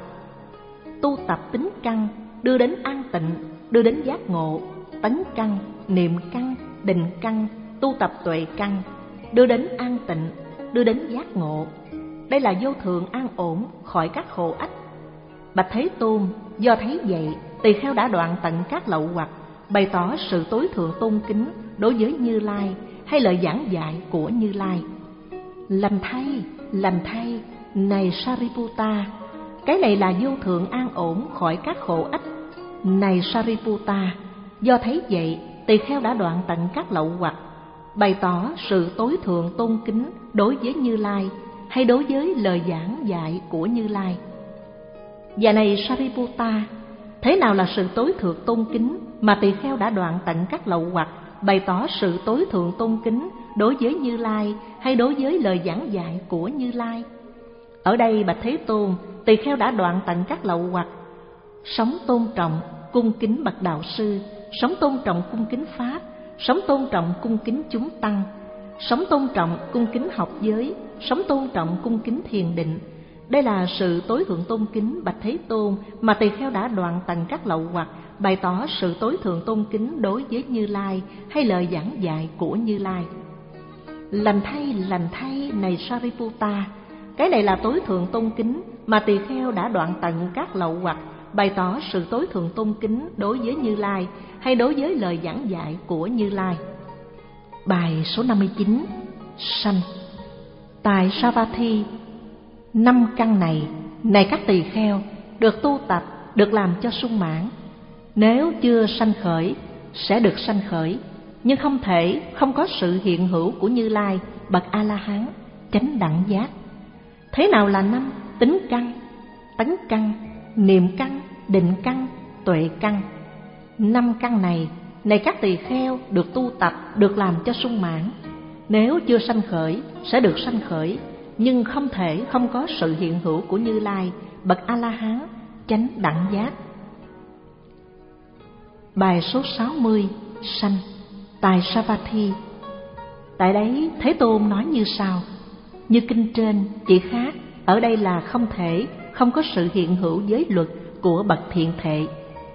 tu tập tính căn, đưa đến an tịnh, đưa đến giác ngộ, tấn căn, niệm căn, định căn, tu tập tuệ căn, đưa đến an tịnh, đưa đến giác ngộ. Đây là vô thượng an ổn khỏi các khổ ách. Bạch Thế Tôn, do thấy vậy, tỳ kheo đã đoạn tận các lậu hoặc, bày tỏ sự tối thượng tôn kính đối với Như Lai, hay lời giảng dạy của Như Lai. Lành thay, lành thay, này Sariputta, cái này là vô thượng an ổn khỏi các khổ ách. Này Sariputta, do thấy vậy, tỳ kheo đã đoạn tận các lậu hoặc, bày tỏ sự tối thượng tôn kính đối với Như Lai, hay đối với lời giảng dạy của Như Lai. Và này Sariputta, thế nào là sự tối thượng tôn kính mà tỳ kheo đã đoạn tận các lậu hoặc, bày tỏ sự tối thượng tôn kính đối với Như Lai, hay đối với lời giảng dạy của Như Lai? Ở đây bạch Thế Tôn, tỳ kheo đã đoạn tận các lậu hoặc, sống tôn trọng cung kính bậc đạo sư, sống tôn trọng cung kính pháp, sống tôn trọng cung kính chúng tăng, sống tôn trọng cung kính học giới, sống tôn trọng cung kính thiền định. Đây là sự tối thượng tôn kính bạch Thế Tôn mà tỳ kheo đã đoạn tận các lậu hoặc, bày tỏ sự tối thượng tôn kính đối với Như Lai, hay lời giảng dạy của Như Lai. Lành thay, lành thay, này Sariputta, cái này là tối thượng tôn kính mà tỳ kheo đã đoạn tận các lậu hoặc, bày tỏ sự tối thượng tôn kính đối với Như Lai hay đối với lời giảng dạy của Như Lai. Bài số năm mươi chín. Sanh. Tại Savatthi, năm căn này, này các tỳ kheo, được tu tập, được làm cho sung mãn. Nếu chưa sanh khởi, sẽ được sanh khởi, nhưng không thể không có sự hiện hữu của Như Lai, bậc A-la-hán, chánh đẳng giác. Thế nào là năm? Tính căn, tấn căn, niệm căn, định căn, tuệ căn. Năm căn này, này các tỳ kheo, được tu tập, được làm cho sung mãn. Nếu chưa sanh khởi, sẽ được sanh khởi, nhưng không thể không có sự hiện hữu của Như Lai, bậc A-la-hán, chánh đẳng giác. Bài số sáu mươi. Sanh. Tại Savatthi. Tại đấy Thế Tôn nói như sau: như kinh trên, chỉ khác ở đây là không thể không có sự hiện hữu giới luật của bậc thiện thệ.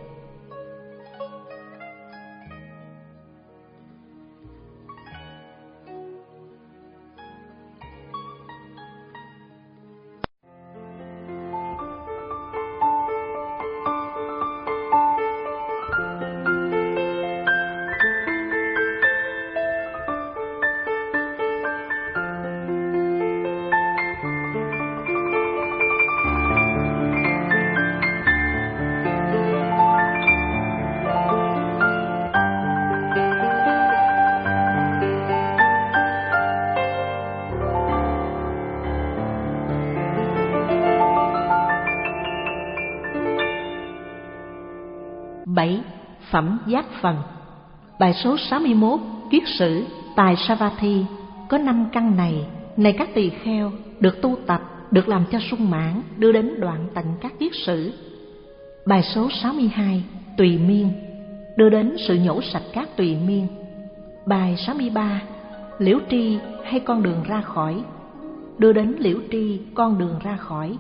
Bảy. Phẩm giác phần. Bài số sáu mươi mốt. Kiết sử. Tại Savatthi, có năm căn này, này các tỳ kheo, được tu tập, được làm cho sung mãn, đưa đến đoạn tận các kiết sử. Bài số sáu mươi hai. Tùy miên. Đưa đến sự nhổ sạch các tùy miên. Bài sáu mươi ba. Liễu tri hay con đường ra khỏi. Đưa đến liễu tri, con đường ra khỏi.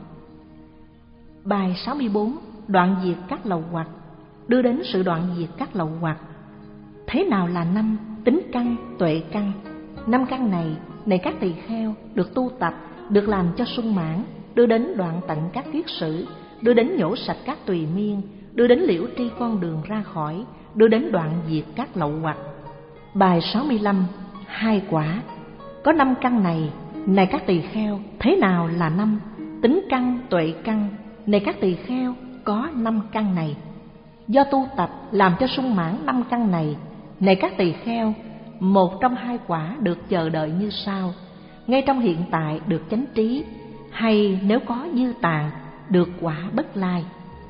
Bài sáu mươi bốn. Đoạn diệt các lậu hoặc. Đưa đến sự đoạn diệt các lậu hoặc. Thế nào là năm? Tính căn, tuệ căn. Năm căn này, này các tỳ kheo, được tu tập, được làm cho sung mãn, đưa đến đoạn tận các kiết sử, đưa đến nhổ sạch các tùy miên, đưa đến liễu tri con đường ra khỏi, đưa đến đoạn diệt các lậu hoặc. Bài sáu mươi lăm. Hai quả. Có năm căn này, này các tỳ kheo, thế nào là năm? Tính căn, tuệ căn. Này các tỳ kheo, có năm căn này. Do tu tập làm cho sung mãn năm căn này, này các tỳ kheo, một trong hai quả được chờ đợi như sau: ngay trong hiện tại được chánh trí, hay nếu có dư tàn được quả bất lai.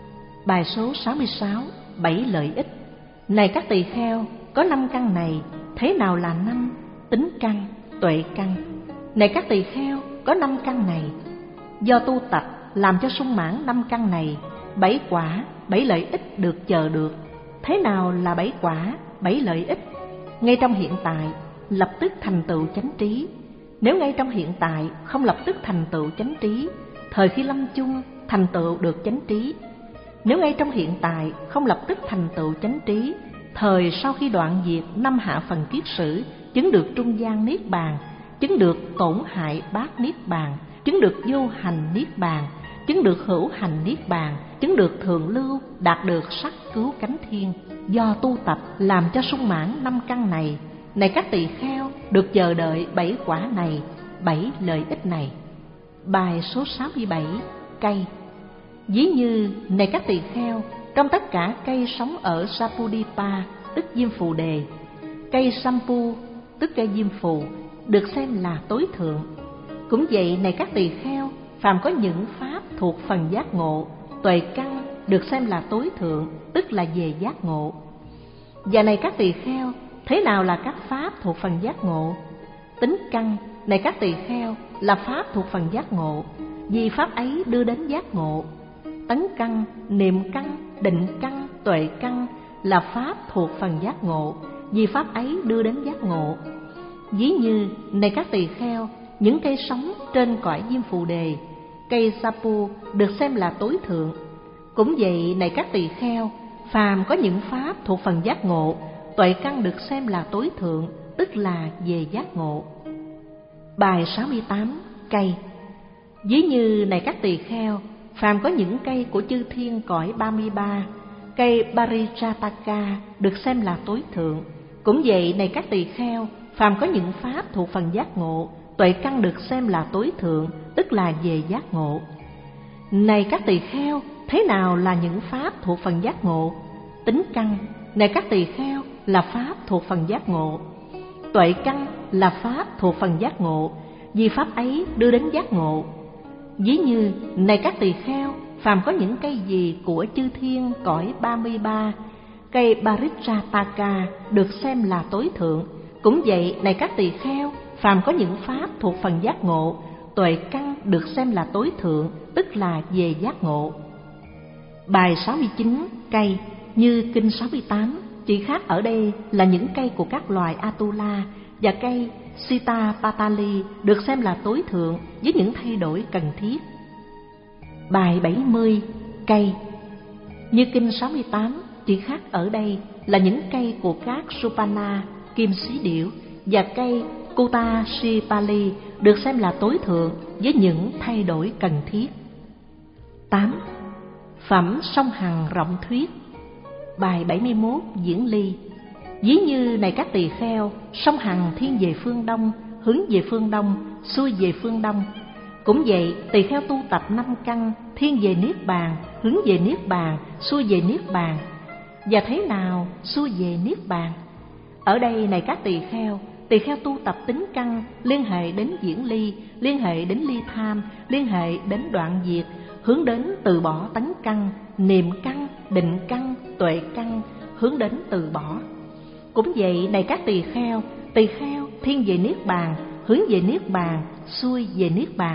Bài số sáu mươi sáu. Bảy lợi ích. Này các tỳ kheo, có năm căn này, thế nào là năm? Tính căn, tuệ căn. Này các tỳ kheo, có năm căn này. Do tu tập làm cho sung mãn năm căn này, bảy quả, bảy lợi ích được chờ được. Thế nào là bảy quả, bảy lợi ích? Ngay trong hiện tại, lập tức thành tựu chánh trí. Nếu ngay trong hiện tại không lập tức thành tựu chánh trí, thời khi lâm chung thành tựu được chánh trí. Nếu ngay trong hiện tại không lập tức thành tựu chánh trí, thời sau khi đoạn diệt năm hạ phần kiết sử, chứng được trung gian niết bàn, chứng được tổn hại bát niết bàn, chứng được vô hành niết bàn, chứng được hữu hành niết bàn, chứng được thượng lưu, đạt được sắc cứu cánh thiên. Do tu tập làm cho sung mãn năm căn này, này các tỳ kheo, được chờ đợi bảy quả này, bảy lợi ích này. Bài số sáu mươi bảy. Cây. Ví như, này các tỳ kheo, trong tất cả cây sống ở Sapudipa, tức Diêm Phù Đề, cây Sampu, tức cây Diêm Phù, được xem là tối thượng. Cũng vậy, này các tỳ kheo, phàm có những pháp thuộc phần giác ngộ, tuệ căn được xem là tối thượng, tức là về giác ngộ. Và này các tỳ kheo, thế nào là các pháp thuộc phần giác ngộ? Tính căn, này các tỳ kheo, là pháp thuộc phần giác ngộ, vì pháp ấy đưa đến giác ngộ. Tấn căn, niệm căn, định căn, tuệ căn là pháp thuộc phần giác ngộ, vì pháp ấy đưa đến giác ngộ. Ví như, này các tỳ kheo, những cây sống trên cõi Diêm Phù Đề, cây Sapu được xem là tối thượng. Cũng vậy, này các tỳ kheo, phàm có những pháp thuộc phần giác ngộ, tuệ căn được xem là tối thượng, tức là về giác ngộ. Bài sáu mươi tám. Cây. Ví như, này các tỳ kheo, phàm có những cây của chư thiên cõi ba mươi ba, cây Parijataka được xem là tối thượng. Cũng vậy này các tỳ kheo, phàm có những pháp thuộc phần giác ngộ, tuệ căn được xem là tối thượng, tức là về giác ngộ. Này các tỳ kheo, thế nào là những pháp thuộc phần giác ngộ? Tính căn, này các tỳ kheo, là pháp thuộc phần giác ngộ. Tuệ căn là pháp thuộc phần giác ngộ, vì pháp ấy đưa đến giác ngộ. Ví như, này các tỳ kheo, phàm có những cây gì của chư thiên cõi ba mươi ba, cây Parijataka được xem là tối thượng. Cũng vậy, này các tỳ kheo, phàm có những pháp thuộc phần giác ngộ, tuệ căn được xem là tối thượng, tức là về giác ngộ. Bài sáu mươi chín, cây như kinh sáu mươi tám, chỉ khác ở đây là những cây của các loài Atula và cây Sitapatali được xem là tối thượng với những thay đổi cần thiết. Bài bảy mươi, cây như kinh sáu mươi tám, chỉ khác ở đây là những cây của các Supana, kim xí điểu và cây Kutashipali được xem là tối thượng với những thay đổi cần thiết. tám. Phẩm song hằng rộng thuyết. Bài bảy mươi mốt, diễn ly. Ví như này các tỳ kheo, song hằng thiên về phương đông, hướng về phương đông, xuôi về phương đông. Cũng vậy, tỳ kheo tu tập năm căn, thiên về niết bàn, hướng về niết bàn, xuôi về niết bàn. Và thế nào xuôi về niết bàn? Ở đây này các tỳ kheo, tỳ kheo tu tập tính căn, liên hệ đến diễn ly, liên hệ đến ly tham, liên hệ đến đoạn diệt, hướng đến từ bỏ tánh căn, niệm căn, định căn, tuệ căn, hướng đến từ bỏ. Cũng vậy này các tỳ kheo, tỳ kheo thiên về niết bàn, hướng về niết bàn, xuôi về niết bàn.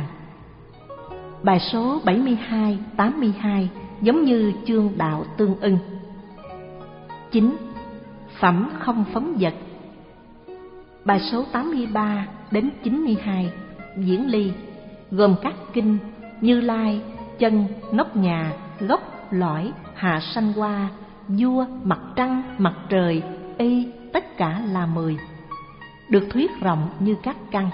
Bài số bảy mươi hai, tám mươi hai giống như chương đạo tương ưng. chín. Phẩm không phóng dật. Bài số tám mươi ba đến chín mươi hai, diễn ly, gồm các kinh Như Lai, chân, nóc nhà, gốc, lõi, hạ sanh hoa, vua, mặt trăng, mặt trời, y, tất cả là mười, được thuyết rộng như các căn.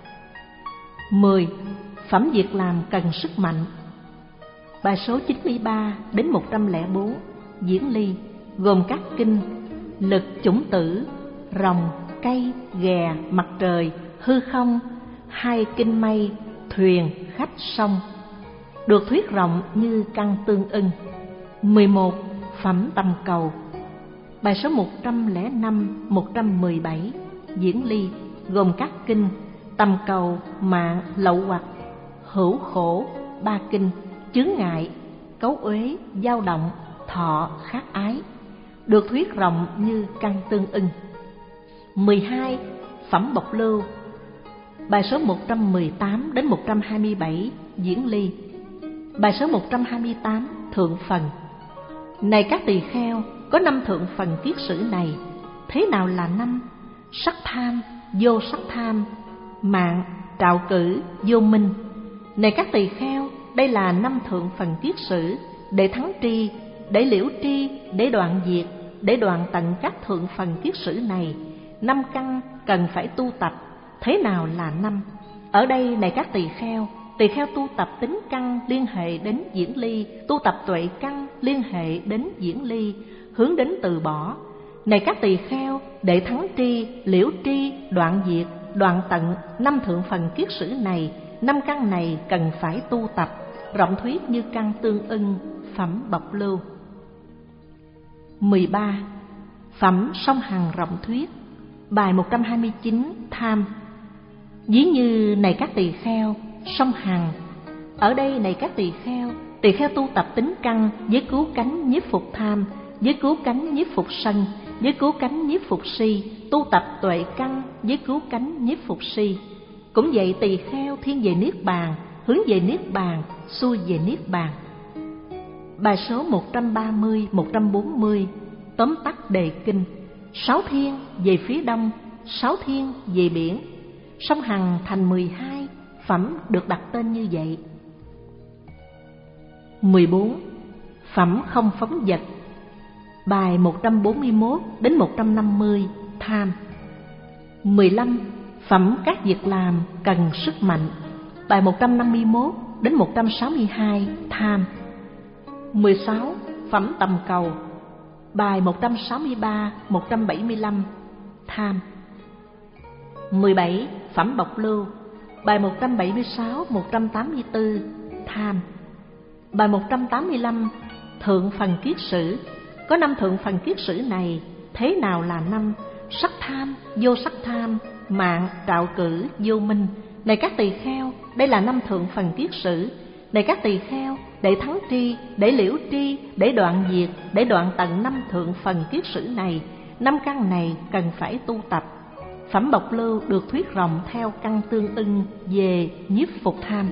mười. Phẩm việc làm cần sức mạnh. Bài số chín mươi ba đến một trăm lẻ bốn, diễn ly, gồm các kinh lực, chủng tử, rồng, cây, ghè, mặt trời, hư không, hai kinh mây, thuyền, khách, sông, được thuyết rộng như căn tương ưng. mười một. Phẩm tầm cầu. Bài số một trăm lẻ năm, một trăm mười bảy, diễn ly, gồm các kinh tầm cầu, mạng, lậu hoặc, hữu khổ, ba kinh, chướng ngại, cấu uế, dao động, thọ, khát ái, được thuyết rộng như căn tương ưng. mười hai. Phẩm bộc lưu. Bài số một trăm mười tám đến một trăm hai mươi bảy, diễn ly. Bài số một trăm hai mươi tám, thượng phần. Này các tỳ kheo, có năm thượng phần kiết sử này. Thế nào là năm? Sắc tham, vô sắc tham, mạng, trạo cử, vô minh. Này các tỳ kheo, đây là năm thượng phần kiết sử, để thắng tri, để liễu tri, để đoạn diệt, để đoạn tận các thượng phần kiết sử này. Năm căn cần phải tu tập. Thế nào là năm? Ở đây này các tỳ kheo, tỳ kheo tu tập tính căn liên hệ đến diễn ly, tu tập tuệ căn liên hệ đến diễn ly, hướng đến từ bỏ. Này các tỳ kheo, để thắng tri, liễu tri, đoạn diệt, đoạn tận năm thượng phần kiết sử này, năm căn này cần phải tu tập, rộng thuyết như căn tương ưng, phẩm bộc lưu. mười ba. Phẩm song hằng rộng thuyết. Bài một trăm hai mươi chín, tham. Ví như này các tỳ kheo, song hằng. Ở đây này các tỳ kheo, tỳ kheo tu tập tính căn với cứu cánh nhiếp phục tham, với cứu cánh nhiếp phục sân, với cứu cánh nhiếp phục si, tu tập tuệ căn với cứu cánh nhiếp phục si. Cũng vậy tỳ kheo thiên về niết bàn, hướng về niết bàn, xuôi về niết bàn. Bài số một trăm ba mươi, một trăm bốn mươi, tóm tắt đề kinh. Sáu thiên về phía đông, sáu thiên về biển, song hằng thành mười hai, phẩm được đặt tên như vậy. mười bốn. Phẩm không phóng dật. Bài một trăm bốn mươi mốt đến một trăm năm mươi, tham. mười lăm. Phẩm các việc làm cần sức mạnh. Bài một trăm năm mươi mốt, đến một trăm sáu mươi hai, tham. mười sáu. Phẩm tầm cầu. Bài một trăm sáu mươi ba, một trăm bảy mươi lăm, tham. mười bảy. Phẩm bộc lưu. Bài một trăm bảy mươi sáu, một trăm tám mươi tư, tham. Bài một trăm tám mươi lăm. Thượng phần kiết sử. Có năm thượng phần kiết sử này, thế nào là năm? Sắc tham, vô sắc tham, mạng, trạo cử, vô minh. Này các tỳ kheo, đây là năm thượng phần kiết sử. Này các tỳ kheo, để thắng tri, để liễu tri, để đoạn diệt, để đoạn tận năm thượng phần kiết sử này, năm căn này cần phải tu tập. Phẩm bộc lưu được thuyết rộng theo căn tương ưng về nhiếp phục tham.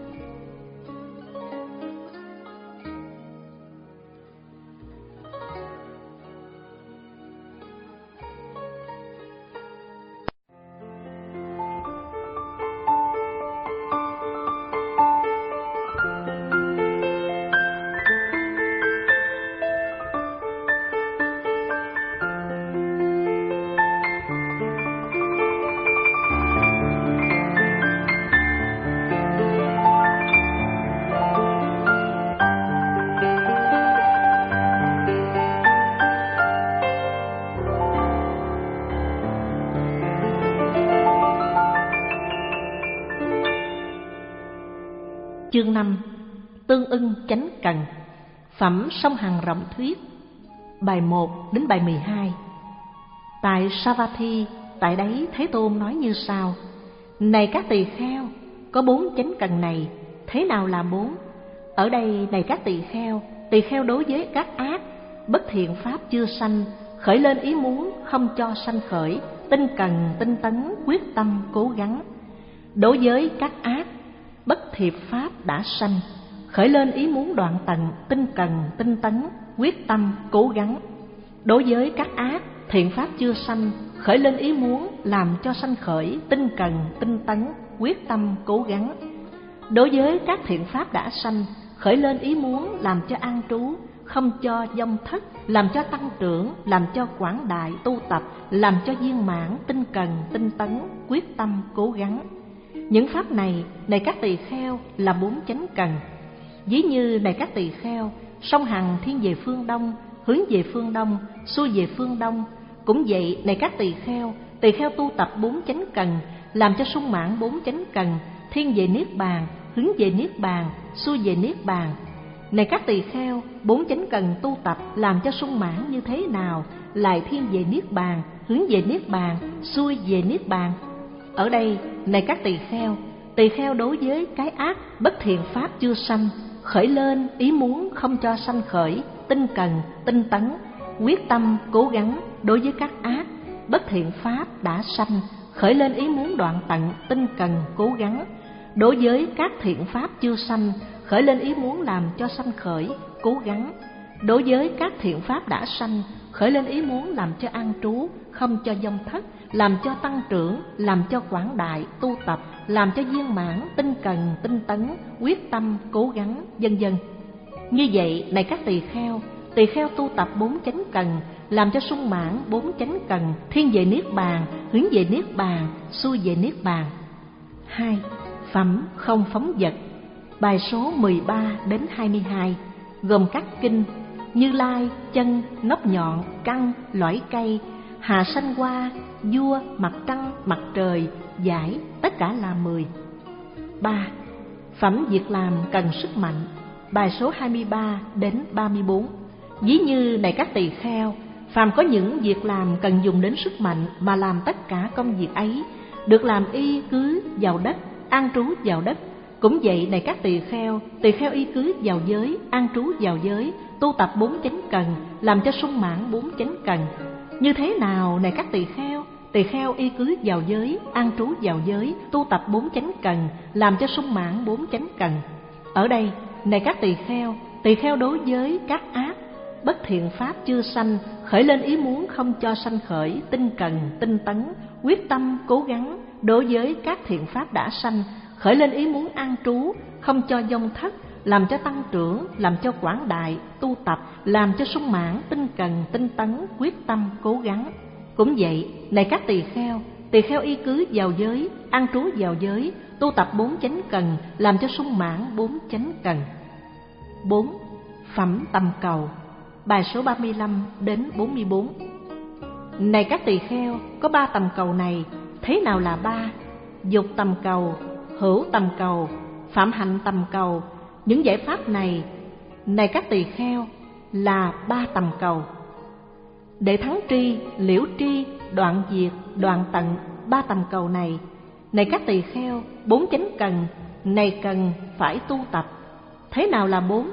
Chương năm. Tương ưng chánh cần. Phẩm song hằng rộng thuyết. Bài một đến bài mười hai. Tại Savatthi, tại đấy Thế Tôn nói như sau: Này các tỳ kheo, có bốn chánh cần này, thế nào là bốn? Ở đây, này các tỳ kheo, tỳ kheo đối với các ác, bất thiện pháp chưa sanh, khởi lên ý muốn không cho sanh khởi, tinh cần, tinh tấn, quyết tâm, cố gắng. Đối với các ác, bất thiện pháp đã sanh, khởi lên ý muốn đoạn tận, tinh cần, tinh tấn, quyết tâm, cố gắng. Đối với các ác, thiện pháp chưa sanh, khởi lên ý muốn làm cho sanh khởi, tinh cần, tinh tấn, quyết tâm, cố gắng. Đối với các thiện pháp đã sanh, khởi lên ý muốn làm cho an trú, không cho vong thất, làm cho tăng trưởng, làm cho quảng đại, tu tập, làm cho viên mãn, tinh cần, tinh tấn, quyết tâm, cố gắng. Những pháp này, này các tỳ kheo, là bốn chánh cần. Ví như này các tỳ kheo, song hằng thiên về phương đông, hướng về phương đông, xuôi về phương đông. Cũng vậy, này các tỳ kheo, tỳ kheo tu tập bốn chánh cần, làm cho sung mãn bốn chánh cần, thiên về niết bàn, hướng về niết bàn, xuôi về niết bàn. Này các tỳ kheo, bốn chánh cần tu tập làm cho sung mãn như thế nào, lại thiên về niết bàn, hướng về niết bàn, xuôi về niết bàn. Ở đây, này các tỳ kheo, tỳ kheo đối với cái ác, bất thiện pháp chưa sanh, khởi lên ý muốn không cho sanh khởi, tinh cần, tinh tấn, quyết tâm, cố gắng. Đối với các ác, bất thiện pháp đã sanh, khởi lên ý muốn đoạn tận, tinh cần, cố gắng. Đối với các thiện pháp chưa sanh, khởi lên ý muốn làm cho sanh khởi, cố gắng. Đối với các thiện pháp đã sanh, khởi lên ý muốn làm cho an trú, không cho vong thất, làm cho tăng trưởng, làm cho quảng đại, tu tập, làm cho viên mãn, tinh cần, tinh tấn, quyết tâm, cố gắng, vân vân. Như vậy, này các tỳ kheo, tỳ kheo tu tập bốn chánh cần, làm cho sung mãn bốn chánh cần, thiên về niết bàn, hướng về niết bàn, xuôi về niết bàn. Hai. Phẩm không phóng dật. Bài số mười ba đến hai mươi hai, gồm các kinh Như Lai, chân, nóc nhọn, căn, lõi cây, hạ sanh hoa, vua, mặt trăng, mặt trời, giải, tất cả là mười. Ba. Phẩm việc làm cần sức mạnh. Bài số hai mươi ba đến ba mươi bốn. Ví như này các tỳ kheo, phàm có những việc làm cần dùng đến sức mạnh mà làm tất cả công việc ấy, được làm y cứ vào đất, an trú vào đất. Cũng vậy, này các tỳ kheo, tỳ kheo y cứ vào giới, an trú vào giới, tu tập bốn chánh cần, làm cho sung mãn bốn chánh cần. Như thế nào, này các tỳ kheo, tỳ kheo y cứ vào giới, an trú vào giới, tu tập bốn chánh cần, làm cho sung mãn bốn chánh cần. Ở đây, này các tỳ kheo, tỳ kheo đối với các ác, bất thiện pháp chưa sanh, khởi lên ý muốn không cho sanh khởi, tinh cần, tinh tấn, quyết tâm, cố gắng. Đối với các thiện pháp đã sanh, khởi lên ý muốn an trú, không cho vong thất, làm cho tăng trưởng, làm cho quảng đại, tu tập, làm cho sung mãn, tinh cần, tinh tấn, quyết tâm, cố gắng. Cũng vậy, này các tỳ kheo, Tỳ kheo y cứ vào giới, an trú vào giới, tu tập bốn chánh cần, làm cho sung mãn bốn chánh cần. Bốn. Phẩm tầm cầu. Bài số ba mươi lăm đến bốn mươi bốn. Này các tỳ kheo, có ba tầm cầu này, thế nào là ba? Dục tầm cầu, hữu tầm cầu, phạm hạnh tầm cầu. Những giải pháp này, này các tỳ kheo, là ba tầm cầu. Để thắng tri, liễu tri, đoạn diệt, đoạn tận ba tầm cầu này, này các tỳ kheo, bốn chánh cần này cần phải tu tập. Thế nào là bốn?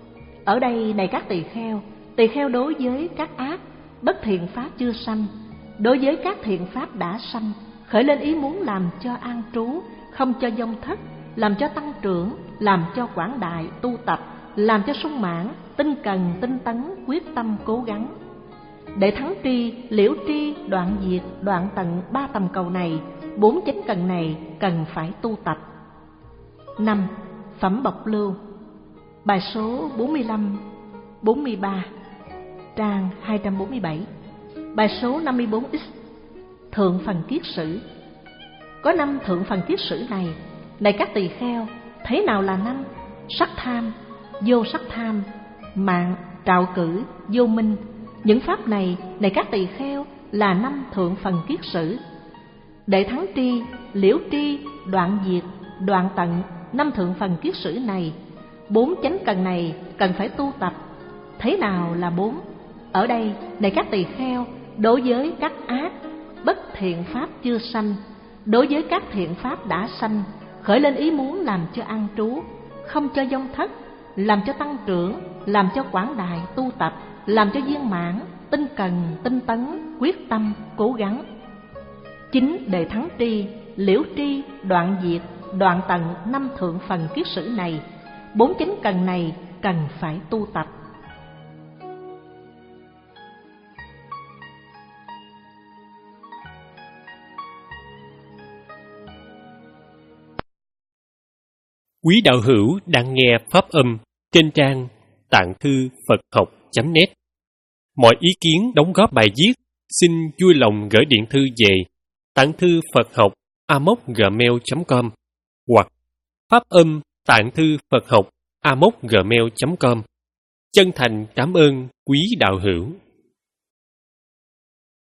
Ở đây, này các tỳ kheo, tỳ kheo đối với các ác bất thiện pháp chưa sanh, đối với các thiện pháp đã sanh, khởi lên ý muốn làm cho an trú, không cho vong thất, làm cho tăng trưởng, làm cho quảng đại tu tập, làm cho sung mãn, tinh cần, tinh tấn, quyết tâm cố gắng. Để thắng tri, liễu tri, đoạn diệt, đoạn tận ba tầm cầu này, bốn chánh cần này cần phải tu tập. Năm. Phẩm bộc lưu. Bài số bốn mươi lăm, bốn mươi ba, trang hai trăm bốn mươi bảy. Bài số năm mươi bốn x. Thượng phần kiết sử. Có năm thượng phần kiết sử này, này các tỳ kheo, thế nào là năm? Sắc tham, vô sắc tham, mạng, trạo cử, vô minh. Những pháp này, này các tỳ kheo, là năm thượng phần kiết sử. Để thắng tri, liễu tri, đoạn diệt, đoạn tận năm thượng phần kiết sử này, bốn chánh cần này cần phải tu tập. Thế nào là bốn? Ở đây, này các tỳ kheo, đối với các ác bất thiện pháp chưa sanh, đối với các thiện pháp đã sanh, khởi lên ý muốn làm cho an trú, không cho vong thất, làm cho tăng trưởng, làm cho quảng đại tu tập, làm cho viên mãn, tinh cần, tinh tấn, quyết tâm, cố gắng. Chính để thắng tri, liễu tri, đoạn diệt, đoạn tận năm thượng phần kiết sử này, bốn chánh cần này cần phải tu tập. Quý đạo hữu đang nghe pháp âm trên trang tạng thư Phật học chấm net. Mọi ý kiến đóng góp bài viết xin vui lòng gửi điện thư về tạng thư Phật học a mốc gmail chấm com hoặc pháp âm tạng thư Phật học a mốc gmail chấm com. Chân thành cảm ơn quý đạo hữu.